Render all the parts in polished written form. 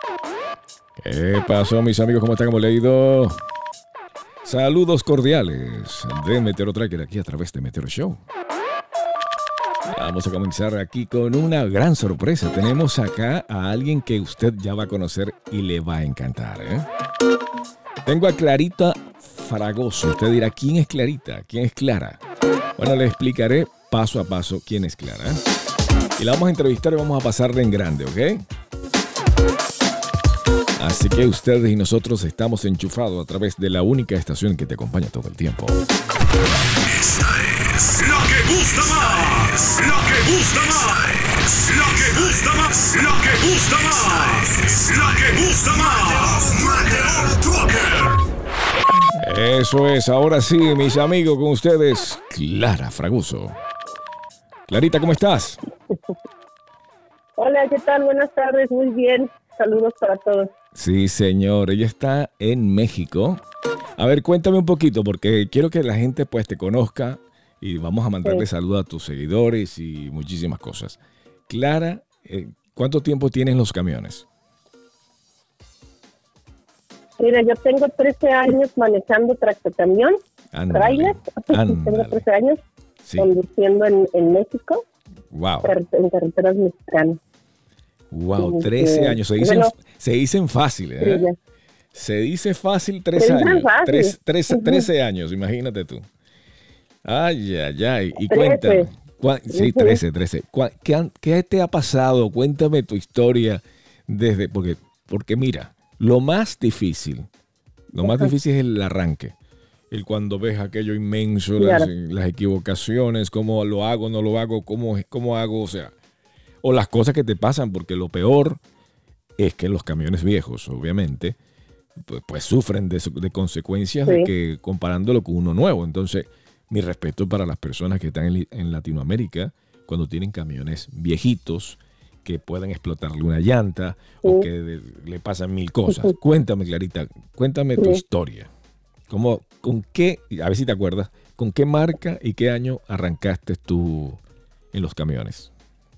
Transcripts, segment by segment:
¿Qué pasó, mis amigos? ¿Cómo están? ¿Cómo le ha ido? Saludos cordiales de Meteoro Tracker aquí a través de Meteoro Show. Vamos a comenzar aquí con una gran sorpresa. Tenemos acá a alguien que usted ya va a conocer y le va a encantar, ¿eh? Tengo a Clarita Fragoso. Usted dirá, ¿quién es Clarita? ¿Quién es Clara? Bueno, le explicaré paso a paso quién es Clara. Y la vamos a entrevistar y vamos a pasarle en grande, ¿ok? Así que ustedes y nosotros estamos enchufados a través de la única estación que te acompaña todo el tiempo. Esta es la que gusta más. La que gusta más. La que gusta más. La que gusta más. La que gusta más. Meteor Tracker. Eso es, ahora sí, mis amigos, con ustedes, Clara Fragoso. Clarita, ¿cómo estás? Hola, ¿qué tal? Buenas tardes, muy bien. Saludos para todos. Sí, señor, ella está en México. A ver, cuéntame un poquito, porque quiero que la gente pues te conozca y vamos a mandarle saludos a tus seguidores y muchísimas cosas. Clara, ¿cuánto tiempo tienes los camiones? Mira, yo tengo 13 años manejando tractocamión, trailer. Tengo 13 años conduciendo en México, wow. En carreteras mexicanas. Wow, 13 años. Se dicen fácil, ¿eh? Sí, se dice fácil 13 años. Fácil. 13 años, imagínate tú. Ay, ay, ay. Y 13. Cuéntame. Sí, 13. ¿Qué te ha pasado? Cuéntame tu historia desde... Porque mira, lo más difícil es el arranque. El cuando ves aquello inmenso, claro. las equivocaciones, cómo lo hago, no lo hago, cómo hago, o sea... O las cosas que te pasan, porque lo peor es que los camiones viejos, obviamente, pues sufren de consecuencias de que comparándolo con uno nuevo. Entonces, mi respeto para las personas que están en Latinoamérica cuando tienen camiones viejitos que pueden explotarle una llanta o que le pasan mil cosas. Cuéntame, Clarita, cuéntame tu historia. ¿Con qué, a ver si te acuerdas, con qué marca y qué año arrancaste tú en los camiones?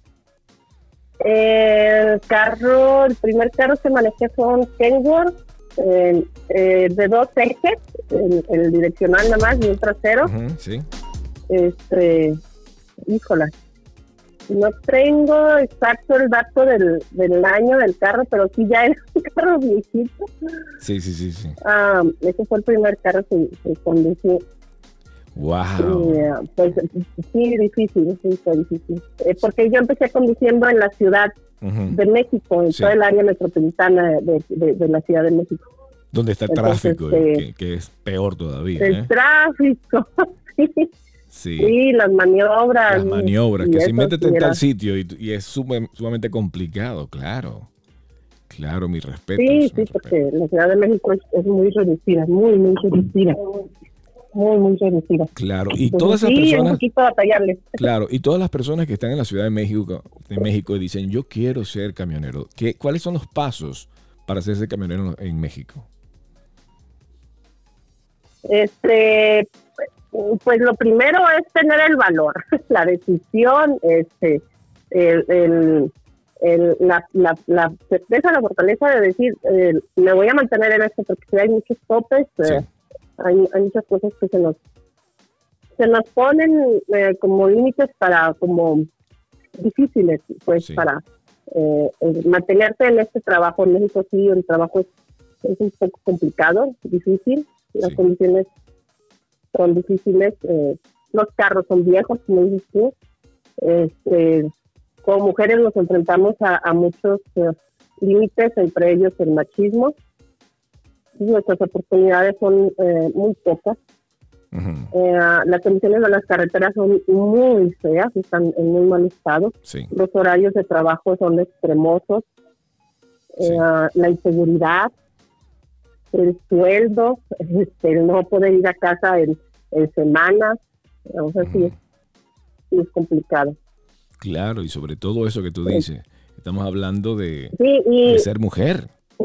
El primer carro que manejé fue un Kenworth de 2 ejes, el direccional nada más y un trasero. Sí. Híjola, no tengo exacto el dato del año del carro, pero sí ya era un carro viejito. Sí. Ese fue el primer carro que conducí. Wow. Pues sí, difícil. Porque yo empecé conduciendo en la Ciudad de México, en toda el área metropolitana de la Ciudad de México. Donde está el tráfico, que es peor todavía. El tráfico, sí, las maniobras. Que si métete en tal sitio y es sumamente complicado, claro. Claro, mi respeto. Sí, porque la Ciudad de México es muy reducida, muy reducida. Muy reducida. Claro, y todas esas personas. Un poquito batallable. Claro, y todas las personas que están en la Ciudad de México y dicen, yo quiero ser camionero. ¿Cuáles son los pasos para hacerse camionero en México? Pues lo primero es tener el valor, la decisión, la certeza, la fortaleza de decir, me voy a mantener en esto, porque si hay muchos topes. Hay muchas cosas que se nos ponen como límites como difíciles, pues, para mantenerte en este trabajo. En México sí, el trabajo es un poco complicado, difícil, las condiciones son difíciles, los carros son viejos, como dices tú. Como mujeres nos enfrentamos a muchos límites, entre ellos el machismo. Nuestras oportunidades son muy pocas. Las condiciones de las carreteras son muy feas, están en muy mal estado. Los horarios de trabajo son extremosos. La inseguridad, el sueldo, el no poder ir a casa en semanas. O sea, sí es complicado. Claro, y sobre todo eso que tú dices, estamos hablando de ser mujer.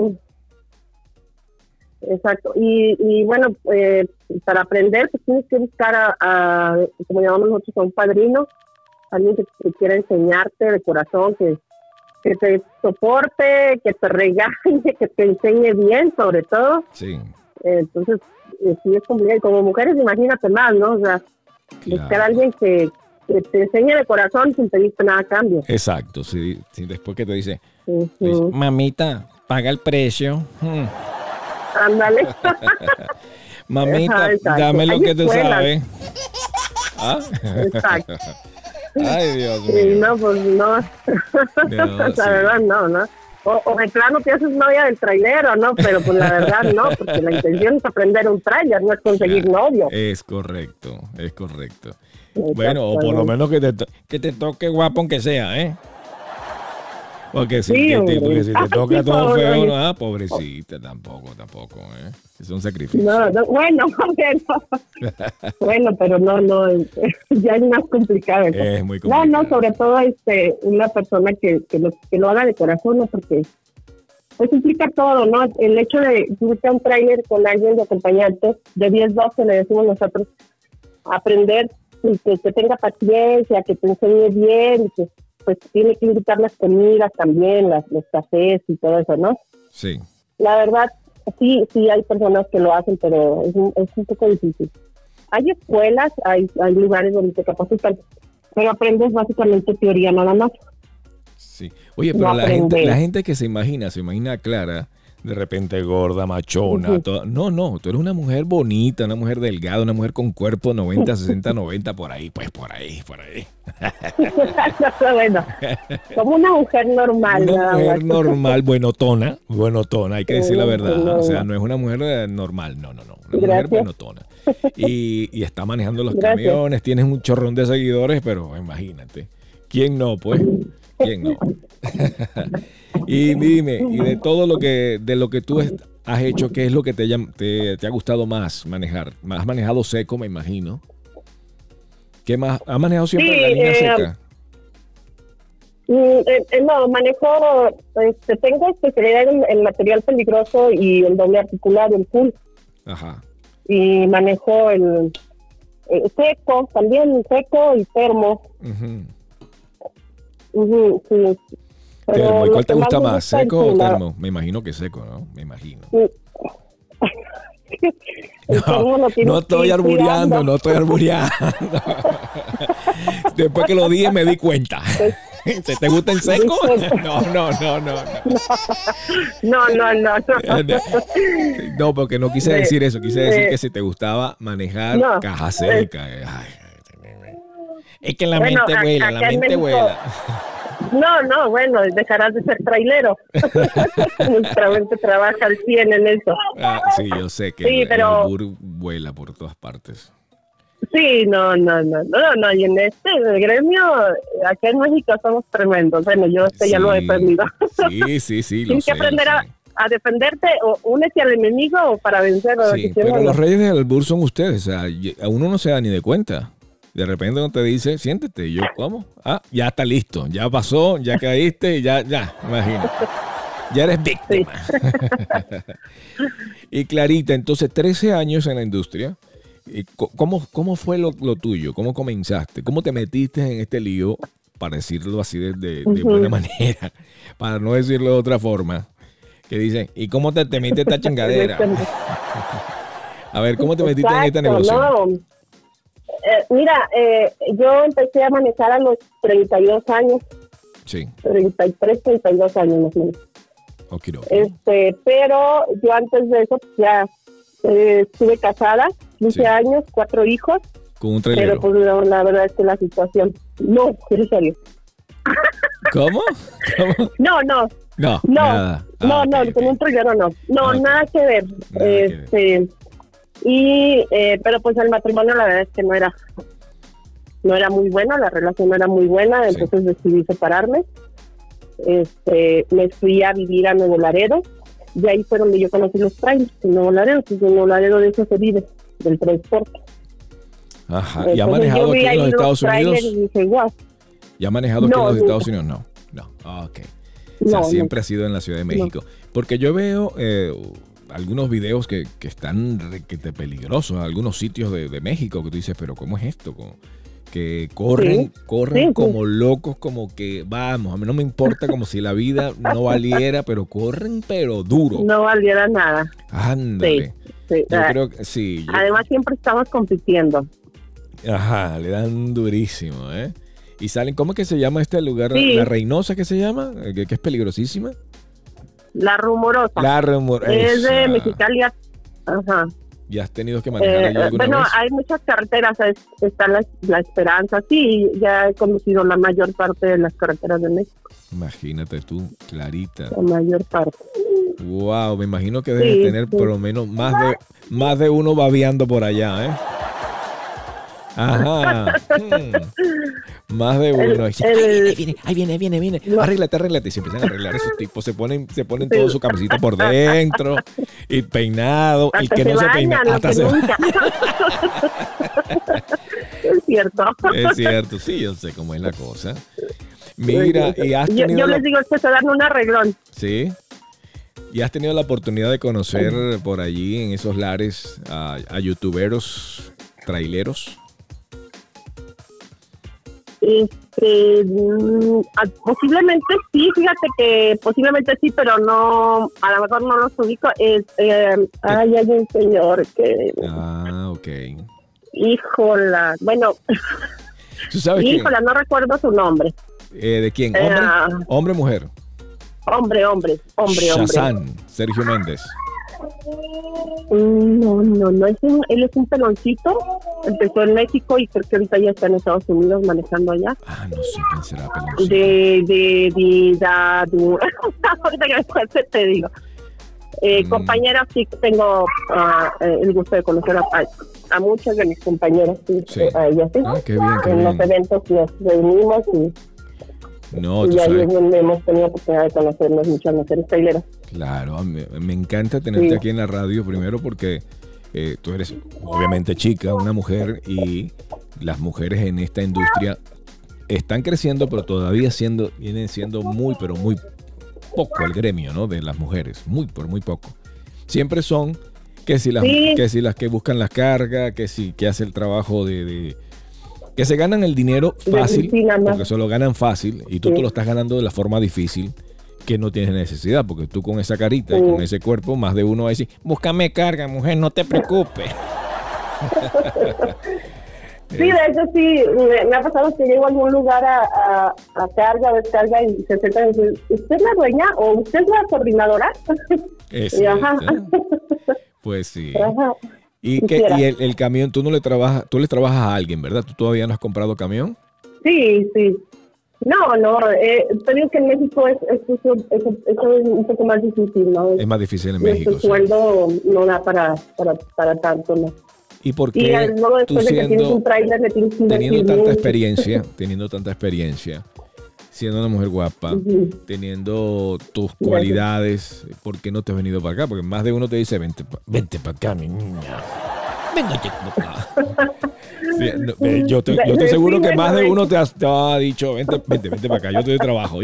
Exacto, y bueno, para aprender pues tienes que buscar como llamamos nosotros, a un padrino, alguien que quiera enseñarte de corazón, que que te soporte, que te regañe, que te enseñe bien, sobre todo. Sí. Entonces, sí es complicado. Y como mujeres, imagínate más, ¿no? O sea, buscar a alguien que te enseñe de corazón sin pedirte nada a cambio. Exacto. Sí, después que te dice, Uh-huh. mamita, paga el precio. Ándale. Mamita, Exacto. dame lo Hay que tú escuelas. sabes. ¿Ah? Exacto. Ay, Dios Sí, mío. no, pues no. No, La sí. verdad, no. O de plano te haces novia del trailero, ¿no? Pero pues la verdad no, porque la intención es aprender un trailer, no es conseguir novio. Es correcto. Bueno, o por lo menos que te toque guapo aunque sea, ¿eh? Porque si, Sí, hombre. porque si te toca Sí, todo pobre, feo, oye. no, pobrecita, tampoco, ¿eh? Es un sacrificio. No, bueno, bueno, pero no, ya es más complicado. Es muy complicado. No, sobre todo una persona que lo haga de corazón, ¿no? Porque pues implica todo, ¿no? El hecho de irte a un tráiler con alguien de acompañante, de 10-12 le decimos nosotros, aprender, y que tenga paciencia, que te enseñe bien, y que pues tiene que invitar las comidas también, los cafés y todo eso, ¿no? Sí. La verdad, sí hay personas que lo hacen, pero es un poco difícil. Hay escuelas, hay lugares donde te capacitan, pero aprendes básicamente teoría nada más. Sí. Oye, pero No la aprender. gente que se imagina a Clara, de repente gorda, machona, Ujú. toda. No, tú eres una mujer bonita, una mujer delgada, una mujer con cuerpo 90, 60, 90, por ahí. Bueno, como una mujer normal. Una nada mujer más. normal, buenotona, hay que decir la verdad. No. O sea, no es una mujer normal, no. Una mujer Gracias. buenotona. Y está manejando los Gracias. camiones, tienes un chorrón de seguidores, pero imagínate. ¿Quién no, pues? ¿Quién no? Y dime, y de todo lo que tú has hecho, ¿qué es lo que te ha gustado más manejar? ¿Has manejado seco, me imagino? ¿Qué más? ¿Has manejado siempre Sí, la línea seca? No, manejo, tengo especialidad en material peligroso y el doble articulado, el full, Ajá. y manejo el seco, también seco y termo. Ujú. Sí. Pero Termo, ¿y lo cuál te que gusta me más? gusta ¿Seco o es la- termo? Me imagino que seco, ¿no? Me imagino. El termo lo tienes No que estoy ir arbureando, cuidando. no estoy arbureando. Después que lo dije me di cuenta. ¿Se te gusta en seco? No. No. No, porque no quise decir eso. Quise decir que si te gustaba manejar No, caja seca. Ay, es que la Bueno, mente vuela, acá la en mente México- vuela. No, bueno, dejarás de ser trailero. Nuestra mente trabaja al 100 en eso. Ah, sí, yo sé que Sí, el pero- albur vuela por todas partes. Sí, no, y en el gremio, acá en México somos tremendos. Bueno, yo ya lo he aprendido. Sí, lo Tienes sé. que aprender lo sé. a defenderte, o únete al enemigo o para vencer. o Sí, que pero sea, los no. reyes del albur son ustedes. O sea, a uno no se da ni de cuenta. De repente uno te dice, siéntete. Y yo, ¿cómo? Ah, ya está listo. Ya pasó, ya caíste, ya, imagínate. Ya eres víctima. Y Clarita, entonces 13 años en la industria. ¿Y ¿Cómo fue lo tuyo? ¿Cómo comenzaste? ¿Cómo te metiste en este lío, para decirlo así de buena manera? Para no decirlo de otra forma. Que dicen, ¿y cómo te metiste esta chingadera? A ver, ¿cómo te metiste en este Exacto, negocio? no. Mira, yo empecé a manejar a los 32 años, Sí, 33, 32 años más o menos. okidoki. Pero yo antes de eso pues, ya estuve casada, 15 Sí. años, 4 hijos, Con un pero trailero. pues la verdad es que la situación... No, en serio. ¿Cómo? No, Nada. no, Ok. con un trailero no. No, Ok. nada que ver. Nada que Pero pues el matrimonio la verdad es que no era muy bueno, la relación no era muy buena, Sí. entonces decidí separarme. Me fui a vivir a Nuevo Laredo, y ahí fue donde yo conocí los trailers en Nuevo Laredo, pues en Nuevo Laredo de eso se vive, del transporte. Ajá. ¿Y ha Entonces, manejado yo vi aquí en ahí los Estados trailers Unidos? y dije, wow, ¿Ya ha manejado aquí No, en los nunca. Estados Unidos? No. Ah, ok. O sea, No, siempre ha sido en la Ciudad de México. Porque yo veo algunos videos que están requete peligrosos, algunos sitios de México que tú dices, pero ¿cómo es esto? que corren sí. como locos, como que vamos, a mí no me importa, como si la vida no valiera, pero corren pero duro. No valiera nada. Ándale. Sí. Yo creo que sí. Además siempre estamos compitiendo. Ajá, le dan durísimo, ¿eh? Y salen, ¿cómo es que se llama este lugar? Sí. La Reynosa, ¿qué se llama? Que es peligrosísima. La Rumorosa. La Rumorosa. Es de Mexicali. Ajá. ¿Ya has tenido que manejar allí alguna bueno, vez? hay muchas carreteras. Está la Esperanza. Sí, ya he conocido la mayor parte de las carreteras de México. Imagínate tú, Clarita. La mayor parte. Wow, me imagino que debes tener por lo menos más de uno babeando por allá, ¿eh? Ajá. Más de uno. Ahí viene. No. Arréglate. Y se empiezan a arreglar esos tipos. Se ponen toda su camisita por dentro y peinado. Hasta El que no se peina. Hasta se nunca. Es cierto. Es cierto, sí, yo sé cómo es la cosa. Mira, y has tenido yo les digo que se dan un arreglón. Sí. ¿Y has tenido la oportunidad de conocer por allí en esos lares a youtuberos traileros? Posiblemente sí, fíjate que posiblemente sí, pero no, a lo mejor no los ubico. Hay un señor que... Ok. Híjola, bueno, ¿Tú sabes híjola, no recuerdo su nombre. ¿De quién? ¿Hombre o mujer? Hombre. Shazam, Sergio Méndez. No, él es un peloncito, empezó en México y creo que ahorita ya está en Estados Unidos manejando allá. No sé quién será peloncito. Ahorita que después te digo. Compañeras, sí tengo el gusto de conocer a muchas de mis compañeras, a ellas sí. Qué bien, en los eventos nos reunimos y ahí es donde hemos tenido oportunidad de conocernos muchas mujeres traileras. Claro, me encanta tenerte aquí en la radio, primero porque tú eres obviamente chica, una mujer, y las mujeres en esta industria están creciendo, pero todavía vienen siendo muy, pero muy poco el gremio, ¿no? De las mujeres, muy poco. Siempre son que si las que buscan las cargas, que hace el trabajo de que se ganan el dinero fácil, porque se lo ganan fácil y tú te lo estás ganando de la forma difícil, que no tienes necesidad, porque tú con esa carita y con ese cuerpo, más de uno va a decir, búscame carga, mujer, no te preocupes. Sí, de hecho sí, me ha pasado que llego a algún lugar a carga o descarga y se sientan y dicen, ¿usted es la dueña o usted es la coordinadora? Ajá. Pues sí. Ajá. Y el camión, tú le trabajas a alguien, ¿verdad? ¿Tú todavía no has comprado camión? Sí. No, te digo que en México eso es un poco más difícil, ¿no? Es más difícil en México. El sueldo no da para tanto, ¿no? ¿Y por qué luego después de que tienes un trailer le tienes que teniendo tanta experiencia, siendo una mujer guapa, teniendo tus cualidades, ¿por qué no te has venido para acá? Porque más de uno te dice, vente para acá, mi niña. Véngate para acá. Sí, yo estoy seguro que más de uno te ha dicho, vente para acá, yo te doy trabajo.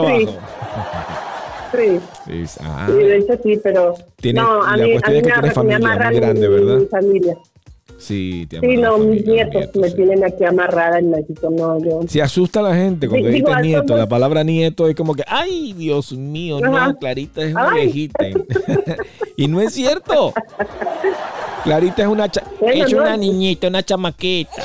Sí. Sí, de hecho sí, pero la cuestión es que tienes familia muy grande, ¿verdad? Mi familia. Sí, mis nietos me tienen aquí amarrada en México, yo. Se asusta a la gente cuando dices nieto, la palabra nieto es como que, ay, Dios mío, no, Clarita es una viejita. Y no es cierto. Clarita es una niñita, una chamaquita.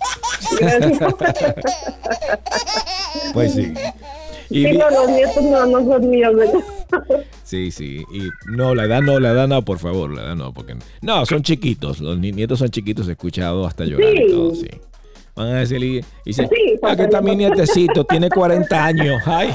Pues sí. Los nietos no son míos, ¿verdad? Sí. Y la edad no, por favor, la edad no, porque no, son chiquitos, los nietos son chiquitos, he escuchado hasta llorar y todo, sí. Van a decirle, dice, aquí está mi nietecito, tiene 40 años, ay.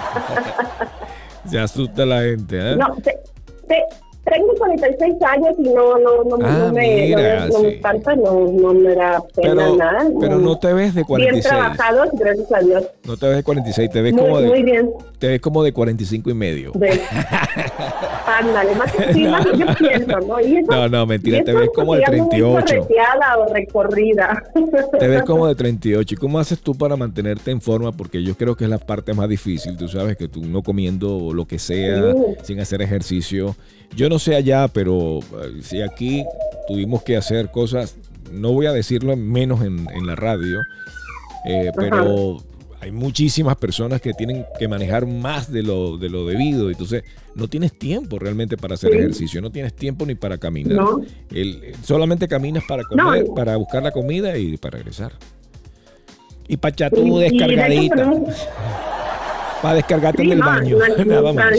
Se asusta la gente, ¿eh? No, tengo 46 años y no me espanta, no me da pena nada. Pero no te ves de 46. Bien trabajados, gracias a Dios. No te ves de 46, te ves muy bien. Te ves como de 45 y medio. Ándale, más yo pienso, ¿no? Y eso, no, mentira, te ves como de 38. O recorrida. Te ves como de 38. ¿Y cómo haces tú para mantenerte en forma? Porque yo creo que es la parte más difícil. Tú sabes que tú no comiendo lo que sea, sin hacer ejercicio. Yo no sé allá, pero si aquí tuvimos que hacer cosas no voy a decirlo menos en la radio, pero hay muchísimas personas que tienen que manejar más de lo debido, entonces no tienes tiempo realmente para hacer ejercicio, no tienes tiempo ni para caminar. No. Solamente caminas para comer, para buscar la comida y para regresar. Y para echar tu descargadita. Para descargarte en el baño. Nada más.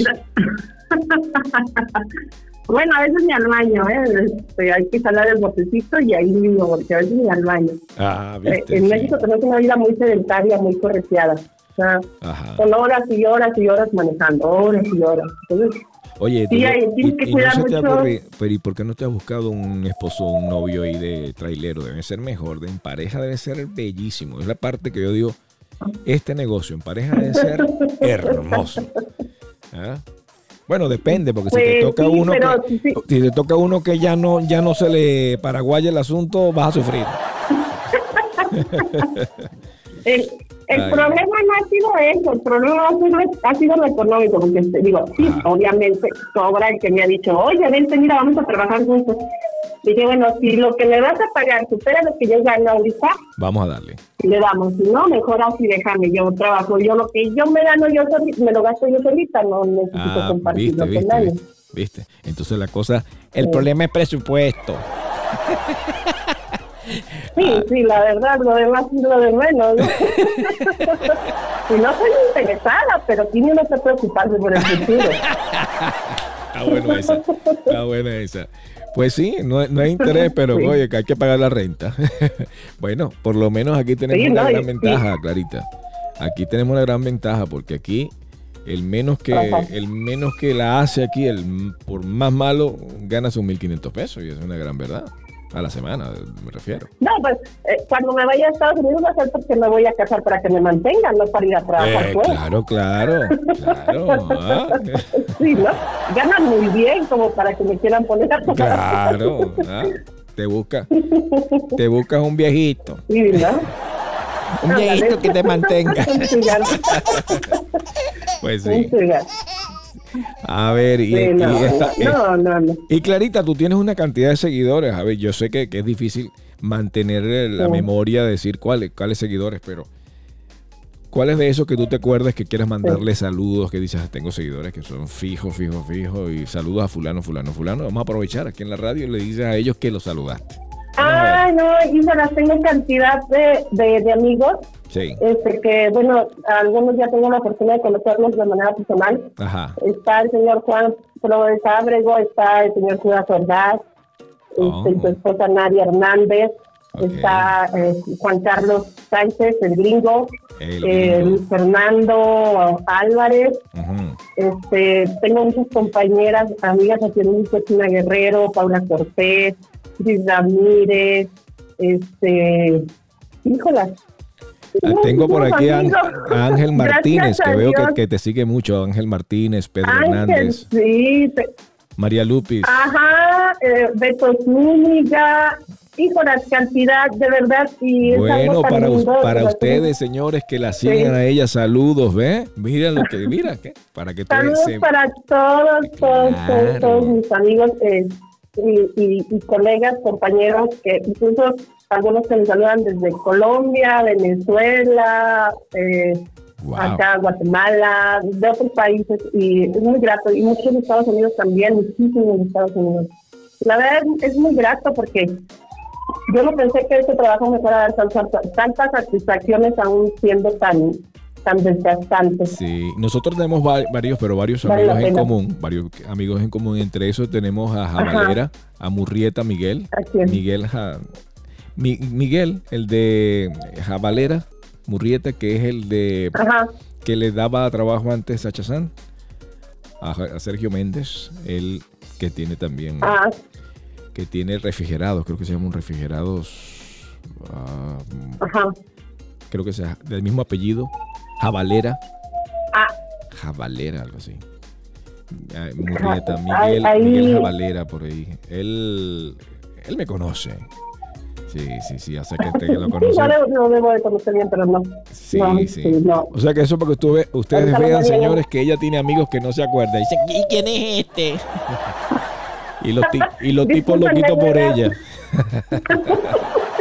Bueno, a veces ni al baño, hay que jalar el botecito y ahí mismo, porque a veces ni al baño. ¿Viste? En México tenemos una vida muy sedentaria, muy correteada. O sea, son horas y horas y horas manejando, horas y horas. Entonces, oye, tienes que cuidar mucho. Pero ¿y por qué no te has buscado un esposo, un novio ahí de trailero? Debe ser mejor, en pareja debe ser bellísimo. Es la parte que yo digo, este negocio en pareja debe ser hermoso. Bueno, depende, porque si te toca si te toca uno que ya no se le paraguaya el asunto, vas a sufrir. El problema no ha sido eso, el problema ha sido lo económico, porque obviamente sobra el que me ha dicho, oye, vente, mira, vamos a trabajar juntos. Dije, bueno, si lo que le vas a pagar supera lo que yo gano ahorita, vamos a darle. Le damos, si no, mejor así déjame, yo trabajo, yo lo que yo me gano yo solita, me lo gasto yo solita, no necesito compartirlo con nadie. ¿Viste? Entonces la cosa, el problema es presupuesto. Sí, la verdad, lo demás es lo de menos, ¿no? Y no soy interesada, pero tiene uno que preocuparse por el futuro. Está buena esa. Pues sí, no hay interés, pero oye, que hay que pagar la renta. Bueno, por lo menos aquí tenemos una gran ventaja, Clarita. Aquí tenemos una gran ventaja, porque aquí el menos que la hace aquí, por más malo, gana sus 1,500 pesos, y es una gran verdad. A la semana, me refiero. No, pues cuando me vaya a Estados Unidos va a ser porque me voy a casar para que me mantengan, no para ir a trabajar. Claro. Sí, ¿no? Ganan muy bien como para que me quieran poner a trabajar. Claro. Te buscas un viejito. Sí, ¿no? Un viejito que te mantenga. Pues sí. A ver, y Clarita, tú tienes una cantidad de seguidores. A ver, yo sé que es difícil mantener la memoria, decir cuáles seguidores, pero ¿cuáles de esos que tú te acuerdas que quieres mandarle saludos, que dices, tengo seguidores que son fijos, y saludos a fulano? Vamos a aprovechar aquí en la radio y le dices a ellos que los saludaste. No, Isabel, tengo cantidad de amigos. Sí. Que, bueno, algunos ya tengo la oportunidad de conocerlos de manera personal. Ajá. Está el señor Juan Flores Ábrego, está el señor Judas Ordaz, su esposa Nadia Hernández, está Juan Carlos Sánchez, el gringo, Luis Fernando Álvarez. Tengo muchas compañeras, amigas aquí en México, China Guerrero, Paula Cortés, Cris Ramírez, híjolas. Tengo por aquí a Ángel Martínez, que veo que te sigue mucho. Ángel Martínez, Pedro Hernández. Sí. María Lupis. Beto Zúñiga. Híjolas, cantidad, de verdad. Y bueno, para ustedes, señores, que la sigan a ella, saludos, ¿ve? Mira ¿qué? Para que saludos para todos mis amigos y colegas, compañeros, que incluso algunos que me saludan desde Colombia, Venezuela, acá Guatemala, de otros países, y es muy grato, y muchos de Estados Unidos también, muchísimos de Estados Unidos. La verdad es muy grato porque yo no pensé que este trabajo me fuera a dar tantas satisfacciones aún siendo tan desgastante. Sí, nosotros tenemos varios amigos en común, entre esos tenemos a Jabalera, a Murrieta Miguel, Miguel, el de Jabalera, Murrieta, que es el de que le daba trabajo antes a Chazán, a Sergio Méndez, él que tiene también que tiene refrigerados, creo que se llaman refrigerados, creo que sea del mismo apellido, Jabalera, algo así. Murrieta, Miguel Jabalera, por ahí. Él me conoce. Sí, o sea que lo conoce. Sí, no debo de conocer bien, pero no. Sí. No. O sea que eso porque ustedes vean, señores, que ella tiene amigos que no se acuerdan. Dicen, ¿y quién es este? y los tipos lo quito por ella.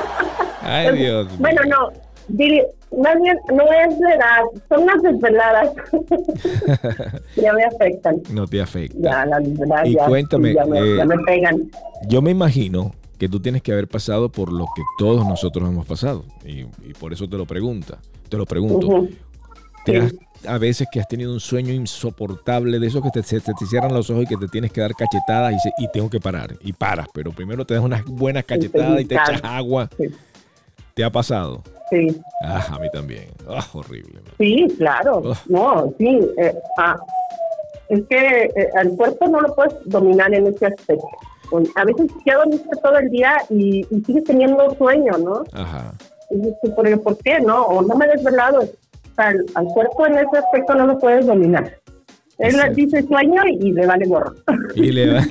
Ay, Dios. Bueno, no. Más bien, no es la edad, son las desveladas. Ya me afectan. No te afecta. Ya, las desveladas Y ya, cuéntame, ya me pegan. Yo me imagino que tú tienes que haber pasado por lo que todos nosotros hemos pasado. Y por eso te lo pregunto. Uh-huh. A veces que has tenido un sueño insoportable de esos que se te cierran los ojos y que te tienes que dar cachetadas y tengo que parar. Y paras, pero primero te das unas buenas cachetadas y te echas agua. Sí. ¿Te ha pasado? Sí. A mí también. Horrible. Sí, claro. No, sí. Es que al cuerpo no lo puedes dominar en ese aspecto. A veces ya dormiste todo el día y sigues teniendo sueño, ¿no? Ajá. Y dices, ¿por qué? ¿No? O no me he desvelado. O sea, al cuerpo en ese aspecto no lo puedes dominar. Él dice sueño y le vale gorro. Y le va...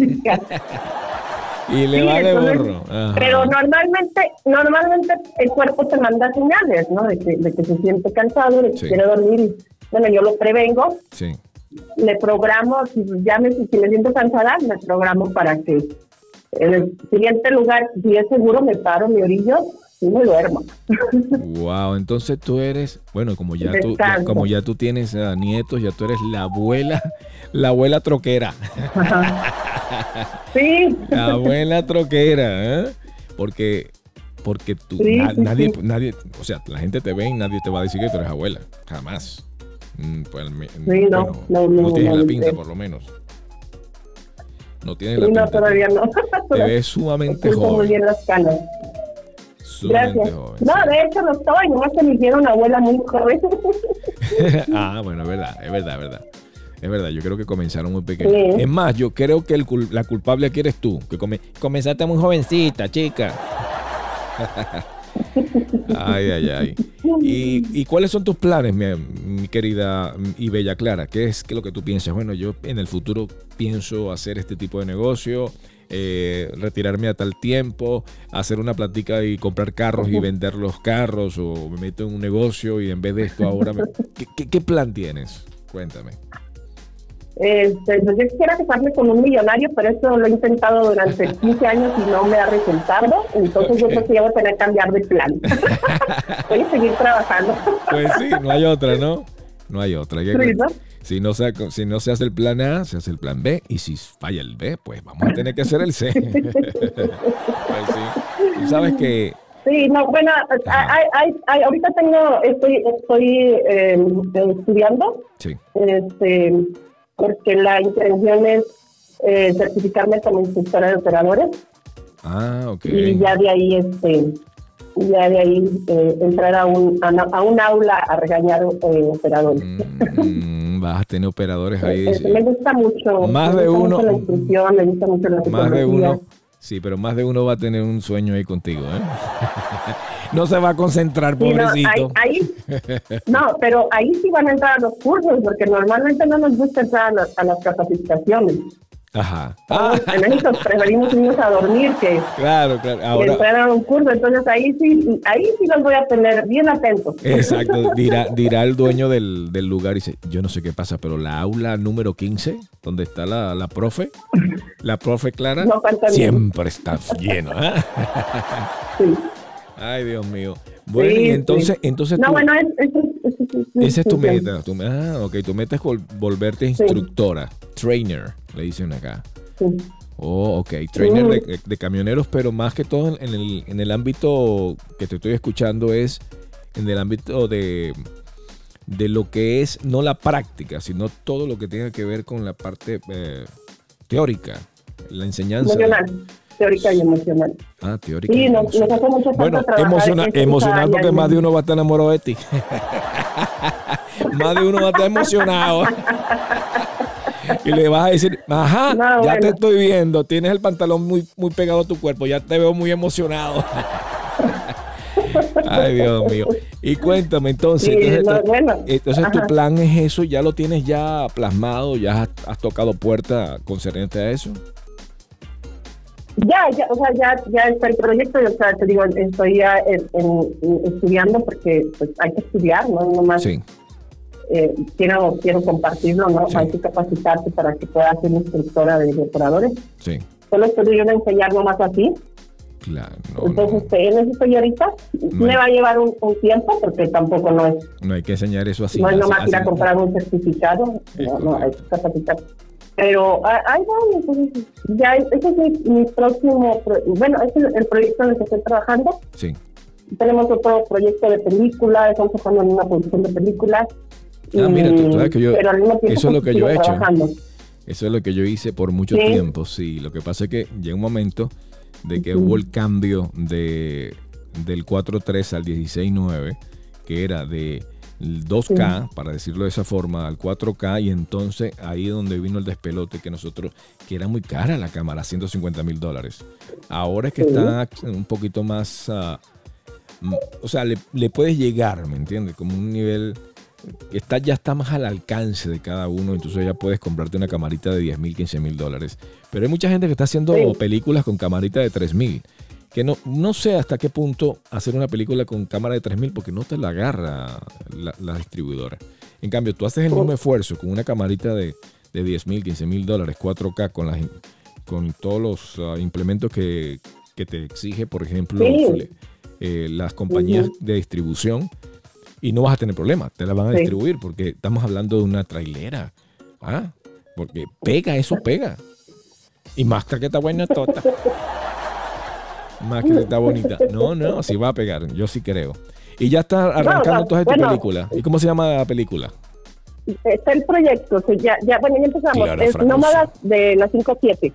Y le va de borro. Ajá. Pero normalmente el cuerpo te manda señales, ¿no? De que se siente cansado, de que quiere dormir. Y, bueno, yo lo prevengo. Sí. Le programo, si me siento cansada, me programo para que en el siguiente lugar, si es seguro, me paro, me orillo y me duermo. Wow, entonces tú eres, bueno, como ya tú tienes nietos, ya tú eres la abuela troquera. Sí. La abuela troquera, ¿eh? Porque tú, nadie, o sea, la gente te ve y nadie te va a decir que tú eres abuela, jamás. Pues, sí, no tienes la pinta, por lo menos. No tienes la pinta. No, todavía no. Te ves sumamente joven. Muy bien las canas. Gracias. Joven, no, sí. De hecho no estoy, nomás que me hicieron una abuela muy joven. Bueno, es verdad. Es verdad, yo creo que comenzaron muy pequeños. Sí. Es más, yo creo que la culpable aquí eres tú, que comenzaste muy jovencita, chica. Ay. ¿Y cuáles son tus planes, mi querida y bella Clara? ¿Qué es lo que tú piensas? Bueno, yo en el futuro pienso hacer este tipo de negocio, retirarme a tal tiempo, hacer una plática y comprar carros y vender los carros, o me meto en un negocio y en vez de esto ahora... ¿Qué plan tienes? Cuéntame. Yo quisiera casarme con un millonario, pero eso lo he intentado durante 15 años y no me ha resultado. Entonces yo creo que ya voy a tener que cambiar de plan. Voy a seguir trabajando. Pues sí, no hay otra, ¿no? No hay otra. Sí, ¿no? Si no se hace el plan A, se hace el plan B. Y si falla el B, pues vamos a tener que hacer el C. Pues sí. Tú sabes que... Sí, no, bueno, ahorita estoy estudiando. Sí. Porque la intención es certificarme como instructora de operadores. Ok. Y ya de ahí entrar a un aula a regañar operadores. Vas a tener operadores ahí. Me gusta mucho. Más de uno. La instrucción, me gusta mucho la más de uno. Sí, pero más de uno va a tener un sueño ahí contigo, ¿eh? No se va a concentrar, pobrecito. No, pero ahí sí van a entrar a los cursos, porque normalmente no nos gusta entrar a las capacitaciones. Ajá. En México preferimos irnos a dormir que Ahora, entrar a un curso. Entonces ahí sí los voy a tener bien atentos. Exacto. Dirá el dueño del lugar y dice, yo no sé qué pasa, pero la aula número 15, donde está la profe Clara, no siempre está lleno. Sí. Ay, Dios mío. Bueno, sí, y entonces no, tú, bueno, esa es tu meta. Ok, tu meta es volverte instructora, trainer, le dicen acá. Sí. Ok, trainer de camioneros, pero más que todo en el ámbito que te estoy escuchando es en el ámbito de lo que es no la práctica, sino todo lo que tenga que ver con la parte teórica, la enseñanza. Teórica y emocional. Teórica. Sí, nos hace mucho falta trabajar emocional porque más de uno va a estar enamorado de ti. Más de uno va a estar emocionado. Y le vas a decir, te estoy viendo, tienes el pantalón muy, muy pegado a tu cuerpo, ya te veo muy emocionado. Ay, Dios mío. Y cuéntame entonces, tu plan es eso, ya lo tienes ya plasmado, ya has tocado puerta concerniente a eso. Ya está el proyecto. O sea, te digo, estoy ya estudiando porque pues hay que estudiar, ¿no? Nomás quiero compartirlo, ¿no? Sí. Hay que capacitarse para que puedas ser instructora de operadores. Sí. Solo estoy yo a enseñar nomás así. Claro, Entonces, en eso estoy ahorita. Me va a llevar un tiempo porque tampoco no es. No hay que enseñar eso así. No es nomás ir a comprar un certificado. No, hay que capacitar. Pero ahí va, entonces, ya ese es mi próximo. Bueno, ese es el proyecto en el que estoy trabajando. Sí. Tenemos otro proyecto de película, estamos trabajando en una producción de películas. Mira, tú sabes que pero al mismo tiempo eso es lo que yo he hecho. Trabajando. Eso es lo que yo hice por mucho tiempo, sí. Lo que pasa es que llega un momento de que hubo el cambio del 4.3 al 16.9, que era de 2K, para decirlo de esa forma, al 4K, y entonces ahí es donde vino el despelote que era muy cara la cámara, $150,000. Ahora es que está un poquito más, o sea, le puedes llegar, ¿me entiendes? Como un nivel... ya está más al alcance de cada uno, entonces ya puedes comprarte una camarita de $10,000, $15,000. Pero hay mucha gente que está haciendo películas con camarita de $3,000, que no sé hasta qué punto hacer una película con cámara de $3,000 porque no te la agarra la distribuidora. En cambio, tú haces el mismo esfuerzo con una camarita de $10,000, $15,000, 4K, con todos los implementos que te exige, por ejemplo, las compañías de distribución. Y no vas a tener problema, te la van a distribuir porque estamos hablando de una trailera. Porque eso pega. Y más que está buena tota. Más que está bonita. No, sí va a pegar, yo sí creo. Y ya está arrancando toda esta película. ¿Y cómo se llama la película? Está el proyecto, ya empezamos. Clara, es Nómadas de las 5-7.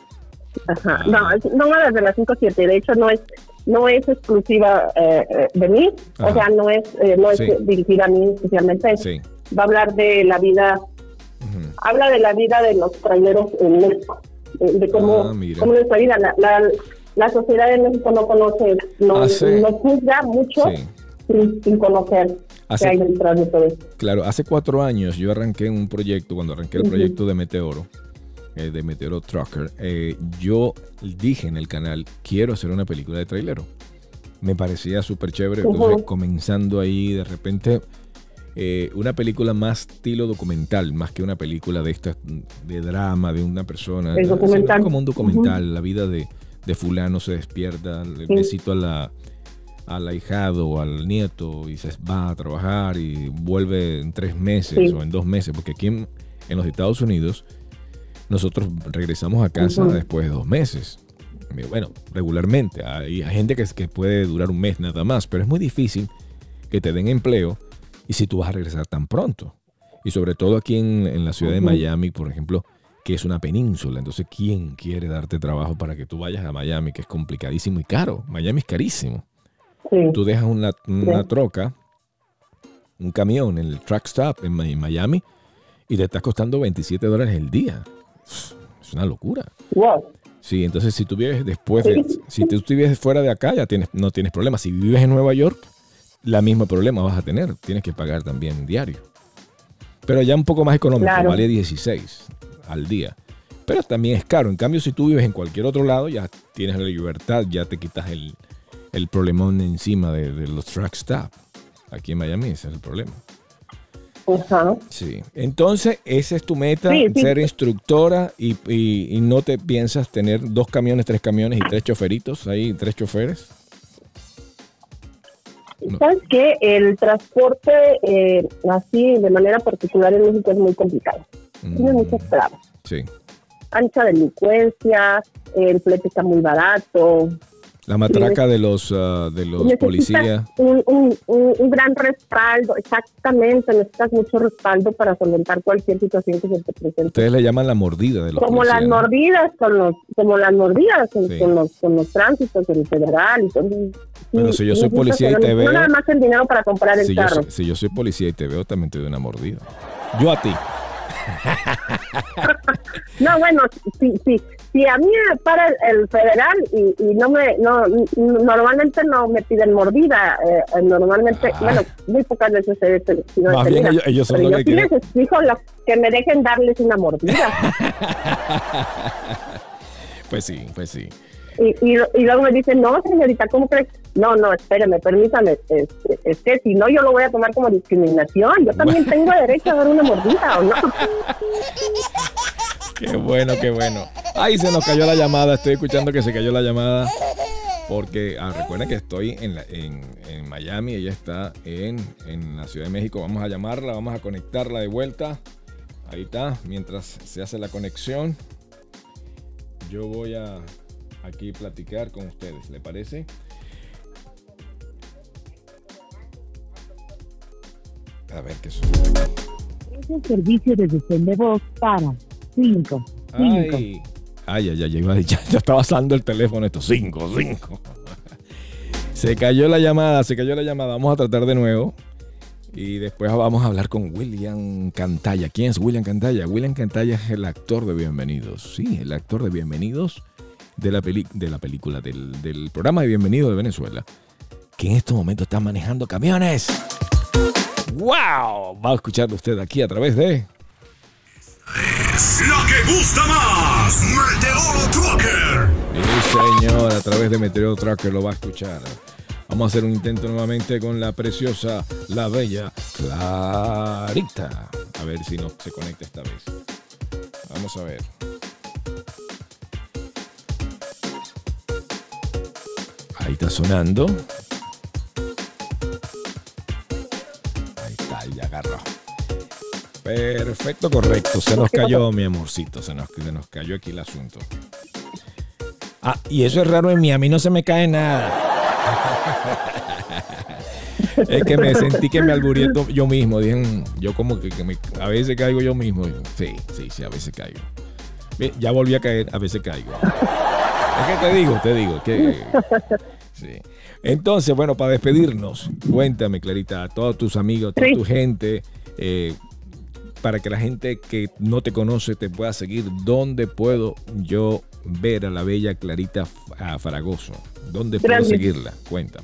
Ajá. No, es Nómadas de las 5-7. De hecho, no es exclusiva de mí. Ajá. O sea, no es dirigida a mí especialmente. Va a hablar de la vida. Habla de la vida de los traileros en México. De cómo es nuestra vida. La sociedad en México no conoce, no juzga mucho sin conocer qué hay detrás de todo esto. Claro, hace 4 años yo arranqué un proyecto, cuando arranqué el proyecto de Meteoro, de Meteoro Trucker, yo dije en el canal, quiero hacer una película de trailero. Me parecía súper chévere, entonces comenzando ahí, de repente, una película más estilo documental, más que una película de estas, de drama, de una persona. El documental. Como un documental, la vida de fulano se despierta, le besito al ahijado o al nieto y se va a trabajar y vuelve en 3 meses o en 2 meses, porque aquí en los Estados Unidos nosotros regresamos a casa después de 2 meses. Bueno, regularmente hay gente que puede durar 1 mes nada más, pero es muy difícil que te den empleo y si tú vas a regresar tan pronto. Y sobre todo aquí en la ciudad de Miami, por ejemplo, que es una península. Entonces, ¿quién quiere darte trabajo para que tú vayas a Miami, que es complicadísimo y caro? Miami es carísimo. Tú dejas una troca, un camión en el truck stop en Miami y te está costando $27 el día. Es una locura. Wow. Sí, entonces si tú vives si tú vives fuera de acá, no tienes problema. Si vives en Nueva York, la misma problema vas a tener. Tienes que pagar también diario. Pero ya un poco más económico, vale 16 al día. Pero también es caro. En cambio, si tú vives en cualquier otro lado, ya tienes la libertad, ya te quitas el problemón de encima de los truck stop. Aquí en Miami ese es el problema. Sí. Entonces, esa es tu meta, ser instructora y no te piensas tener 2 camiones, 3 camiones y 3 choferitos ahí, 3 choferes. No. ¿Sabes qué? El transporte así de manera particular en México es muy complicado. Tiene muchas trabas. Sí. Mucha delincuencia, el flete está muy barato. La matraca de los policías. Un gran respaldo, exactamente. Necesitas mucho respaldo para solventar cualquier situación que se te presente. Ustedes le llaman la mordida de los como policías. Las mordidas, como las mordidas con los tránsitos, el federal y todo. Pero si yo soy policía y te veo. No nada más el dinero para comprar el carro. Si yo soy policía y te veo, también te doy una mordida. Yo a ti. No, bueno, si a mí me para el federal y normalmente no me piden mordida, normalmente, bueno, muy pocas veces se decidido. Más bien ellos son los que quieren. Yo les exijo que me dejen darles una mordida. Pues sí. Y luego me dicen, no, señorita, ¿cómo crees? No, espéreme, permítame, es que si no yo lo voy a tomar como discriminación. Yo también tengo derecho a dar una mordida, ¿o no? Qué bueno. Ay, se nos cayó la llamada, estoy escuchando que se cayó la llamada. Porque recuerden que estoy en Miami, ella está en la Ciudad de México. Vamos a llamarla, vamos a conectarla de vuelta. Ahí está, mientras se hace la conexión, yo voy a aquí platicar con ustedes, ¿le parece? A ver qué sucede aquí. Es un servicio de buzón de voz para 5. Ya estaba usando el teléfono esto. 5. Se cayó la llamada. Vamos a tratar de nuevo. Y después vamos a hablar con William Cantalla. ¿Quién es William Cantalla? William Cantalla es el actor de Bienvenidos. Sí, el actor de Bienvenidos de la película, del programa de Bienvenidos de Venezuela, que en estos momentos está manejando camiones. ¡Wow! Va a escucharlo usted aquí a través de... Es la que gusta más, Meteoro Trucker. Sí, señor, a través de Meteoro Trucker lo va a escuchar. Vamos a hacer un intento nuevamente con la preciosa, la bella Clarita. A ver si no se conecta esta vez. Vamos a ver. Ahí está sonando. Ahí está, ya agarró. Perfecto, correcto. Se nos cayó, mi amorcito. Se nos cayó aquí el asunto. Y eso es raro en mí. A mí no se me cae nada. Es que me sentí que me albureé yo mismo. Dije, yo como que a veces caigo yo mismo. Sí, a veces caigo. Ya volví a caer, a veces caigo. Es que te digo que sí. Entonces, bueno, para despedirnos, cuéntame, Clarita, a todos tus amigos, a toda tu gente, para que la gente que no te conoce te pueda seguir. ¿Dónde puedo yo ver a la bella Clarita Fragoso? ¿Dónde puedo seguirla? Cuéntame.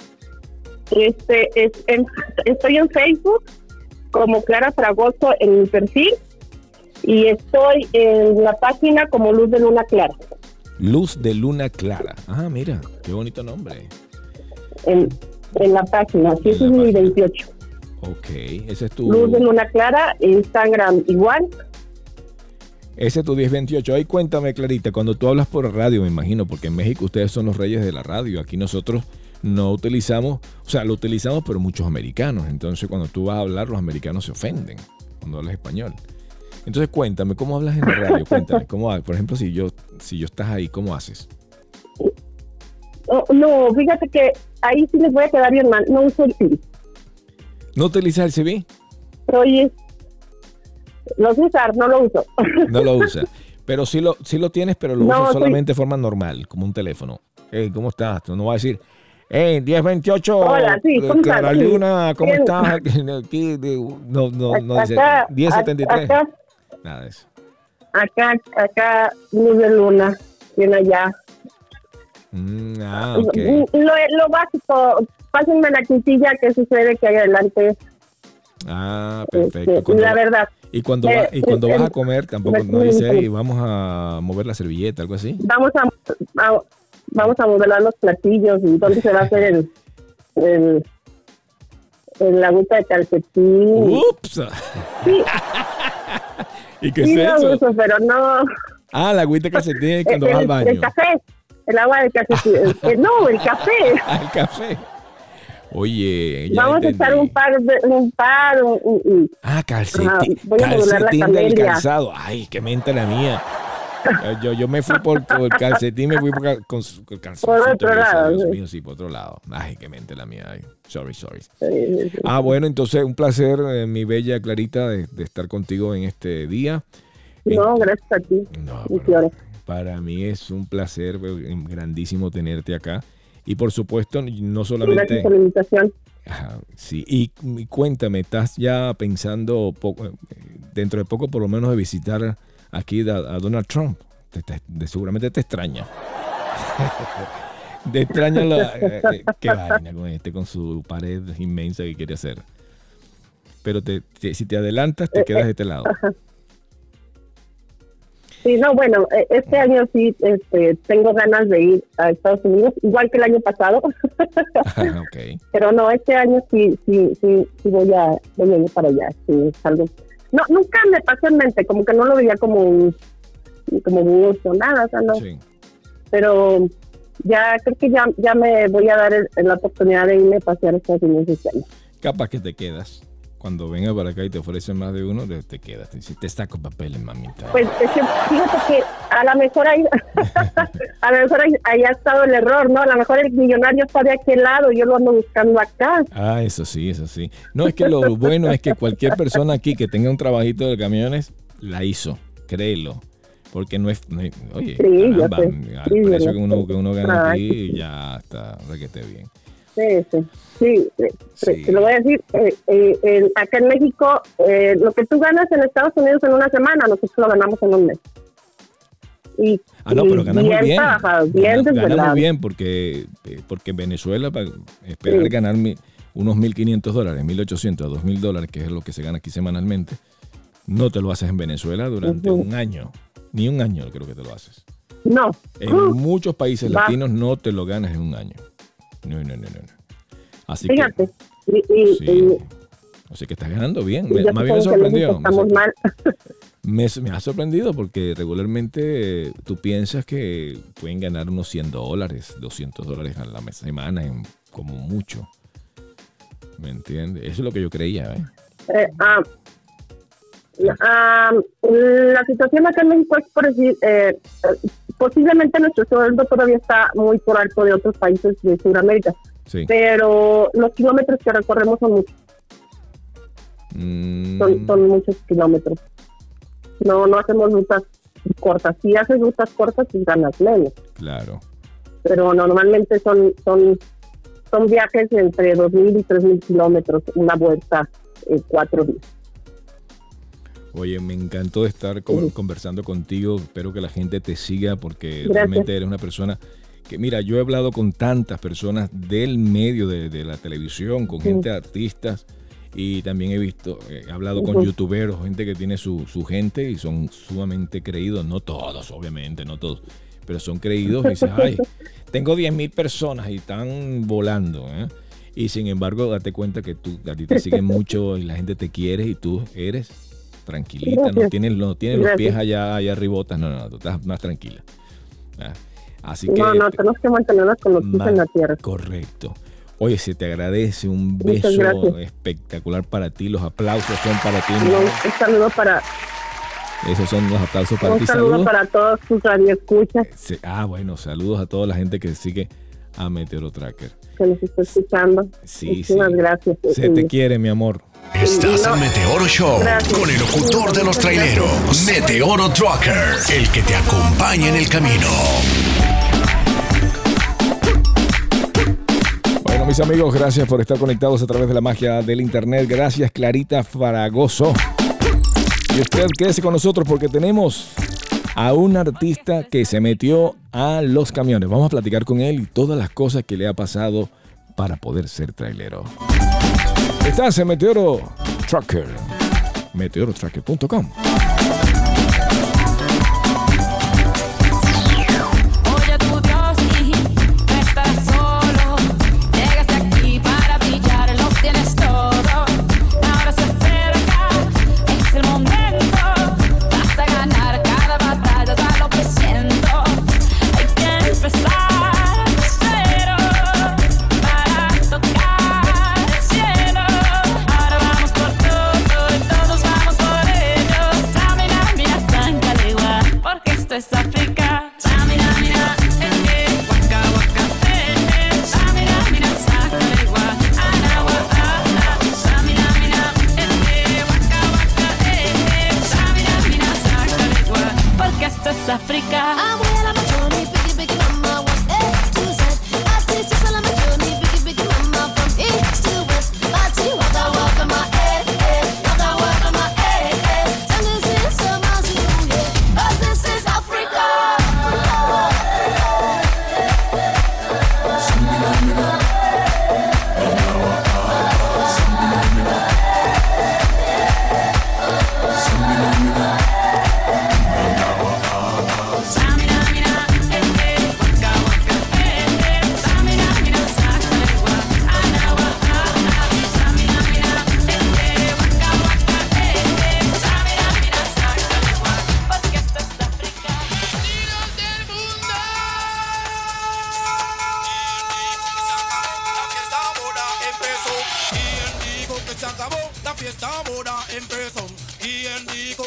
Estoy en Facebook como Clara Fragoso en mi perfil y estoy en la página como Luz de Luna Clara. Luz de Luna Clara. Mira, qué bonito nombre. En la página, sí, ese es mi 28. Ok, ese es tu... Luz de Luna Clara, Instagram igual. Ese es tu 1028. Ahí cuéntame, Clarita, cuando tú hablas por radio, me imagino, porque en México ustedes son los reyes de la radio. Aquí nosotros no utilizamos, o sea, lo utilizamos, pero muchos americanos. Entonces, cuando tú vas a hablar, los americanos se ofenden cuando hablas español. Entonces, cuéntame, ¿cómo hablas en la radio? Cuéntame, ¿cómo haces? Por ejemplo, si yo estás ahí, ¿cómo haces? No, fíjate que ahí sí les voy a quedar bien mal. No uso el CV. ¿No utilizas el CV? Oye, lo sé usar, no lo uso. No lo usas. Pero sí lo tienes, pero lo usas solamente de forma normal, como un teléfono. Hey, ¿cómo estás? Tú no vas a decir, 1028. Hola, sí, ¿cómo estás? Clara Luna, ¿cómo estás? Aquí, no dice 1073. Acá, nada de eso. Acá, Luz de Luna, bien allá. Okay. Lo básico, pásenme la quintilla, ¿qué sucede? Que hay adelante. Perfecto. La verdad. Y cuando vas a comer, tampoco no dice, vamos a mover la servilleta, algo así. Vamos a mover los platillos y dónde se va a hacer el agüita de calcetín. ¡Ups! Sí. ¿Y qué es eso? Uso, pero no. La agüita de calcetín cuando vas al baño. El café. El agua de calcetín. No, el café. El café. Oye, ya vamos entendí. A echar un par. Calcetín. Voy a calcetín del calzado. Ay, qué mente la mía. Yo me fui por el calcetín, me fui con el calcetín. Por otro lado. Dios mío, sí, por otro lado. Ay, qué mente la mía. Ay, sorry. Bueno, entonces un placer, mi bella Clarita, de estar contigo en este día. No, gracias a ti. Para mí es un placer grandísimo tenerte acá. Y por supuesto, no solamente... Gracias por la invitación. Sí, y cuéntame, ¿estás ya pensando dentro de poco por lo menos de visitar aquí a Donald Trump? Seguramente te extraña. Te extraña qué vaina con su pared inmensa que quiere hacer. Pero si te adelantas, te quedas de este lado. Sí, no, bueno, este año sí tengo ganas de ir a Estados Unidos, igual que el año pasado. Okay. Pero no, este año sí voy a ir para allá. Sí, algo. No, nunca me pasó en mente, como que no lo veía como gusto, nada, o sea, no. Sí. Pero ya creo que ya me voy a dar la oportunidad de irme a pasear a Estados Unidos este año. Capaz que te quedas. Cuando venga para acá y te ofrecen más de uno, te quedas. Te saco papeles, mamita. Pues es que fíjate que a lo mejor ahí ahí ha estado el error, ¿no? A lo mejor el millonario está de aquel lado, yo lo ando buscando acá. Ah, eso sí. No, es que lo bueno es que cualquier persona aquí que tenga un trabajito de camiones, la hizo, créelo. Porque no es oye, sí, caramba, al sí, precio que uno gana aquí, ya está, requete bien. Sí. Te lo voy a decir, acá en México, lo que tú ganas en Estados Unidos en una semana, nosotros lo ganamos en un mes. Pero ganamos bien bien. Trabajados, bien ganamos bien porque en Venezuela, para esperar ganar unos $1,500, $1,800 a $2,000, que es lo que se gana aquí semanalmente, no te lo haces en Venezuela durante un año. Ni un año creo que te lo haces. No. En muchos países latinos no te lo ganas en un año. No. Así fíjate. Así que estás ganando bien. Me había sorprendido. Estamos mal. Me ha sorprendido porque regularmente tú piensas que pueden ganar unos $100, $200 a la semana, como mucho. ¿Me entiendes? Eso es lo que yo creía. La situación acá en México es por decir, posiblemente nuestro sueldo todavía está muy por alto de otros países de Sudamérica, pero los kilómetros que recorremos son muchos. Son muchos kilómetros. No hacemos rutas cortas. Si haces rutas cortas, pues ganas menos. Claro. Pero normalmente son viajes entre 2,000 y 3,000 kilómetros, una vuelta 4 días. Oye, me encantó estar conversando contigo. Espero que la gente te siga porque realmente eres una persona que, mira, yo he hablado con tantas personas del medio de la televisión, con gente, artistas, y también he hablado con youtuberos, gente que tiene su gente y son sumamente creídos. No todos, obviamente, no todos, pero son creídos y dices, ay, tengo 10,000 personas y están volando, ¿eh? Y sin embargo, date cuenta que a ti te siguen mucho y la gente te quiere y tú eres tranquilita. Gracias. No tienes los pies allá arribotas, no, tú estás más tranquila. Así que no, tenemos que mantenernos con los pies en la tierra. Correcto. Oye, se te agradece, un beso espectacular para ti, los aplausos son para ti. Un saludo para... Esos son los aplausos para ti. Un saludo para todos tus radioescuchas. Bueno, saludos a toda la gente que sigue a Meteoro Tracker. Que nos está escuchando. Muchísimas gracias. Se te quiere, mi amor. Estás en Meteoro Show con el locutor de los traileros, Meteoro Tracker, el que te acompaña en el camino. Bueno, mis amigos, gracias por estar conectados a través de la magia del internet. Gracias, Clarita Fragoso. Y usted quédese con nosotros porque tenemos a un artista que se metió a los camiones. Vamos a platicar con él y todas las cosas que le ha pasado para poder ser trailero. Estás en Meteoro Tracker, meteorotracker.com. Samina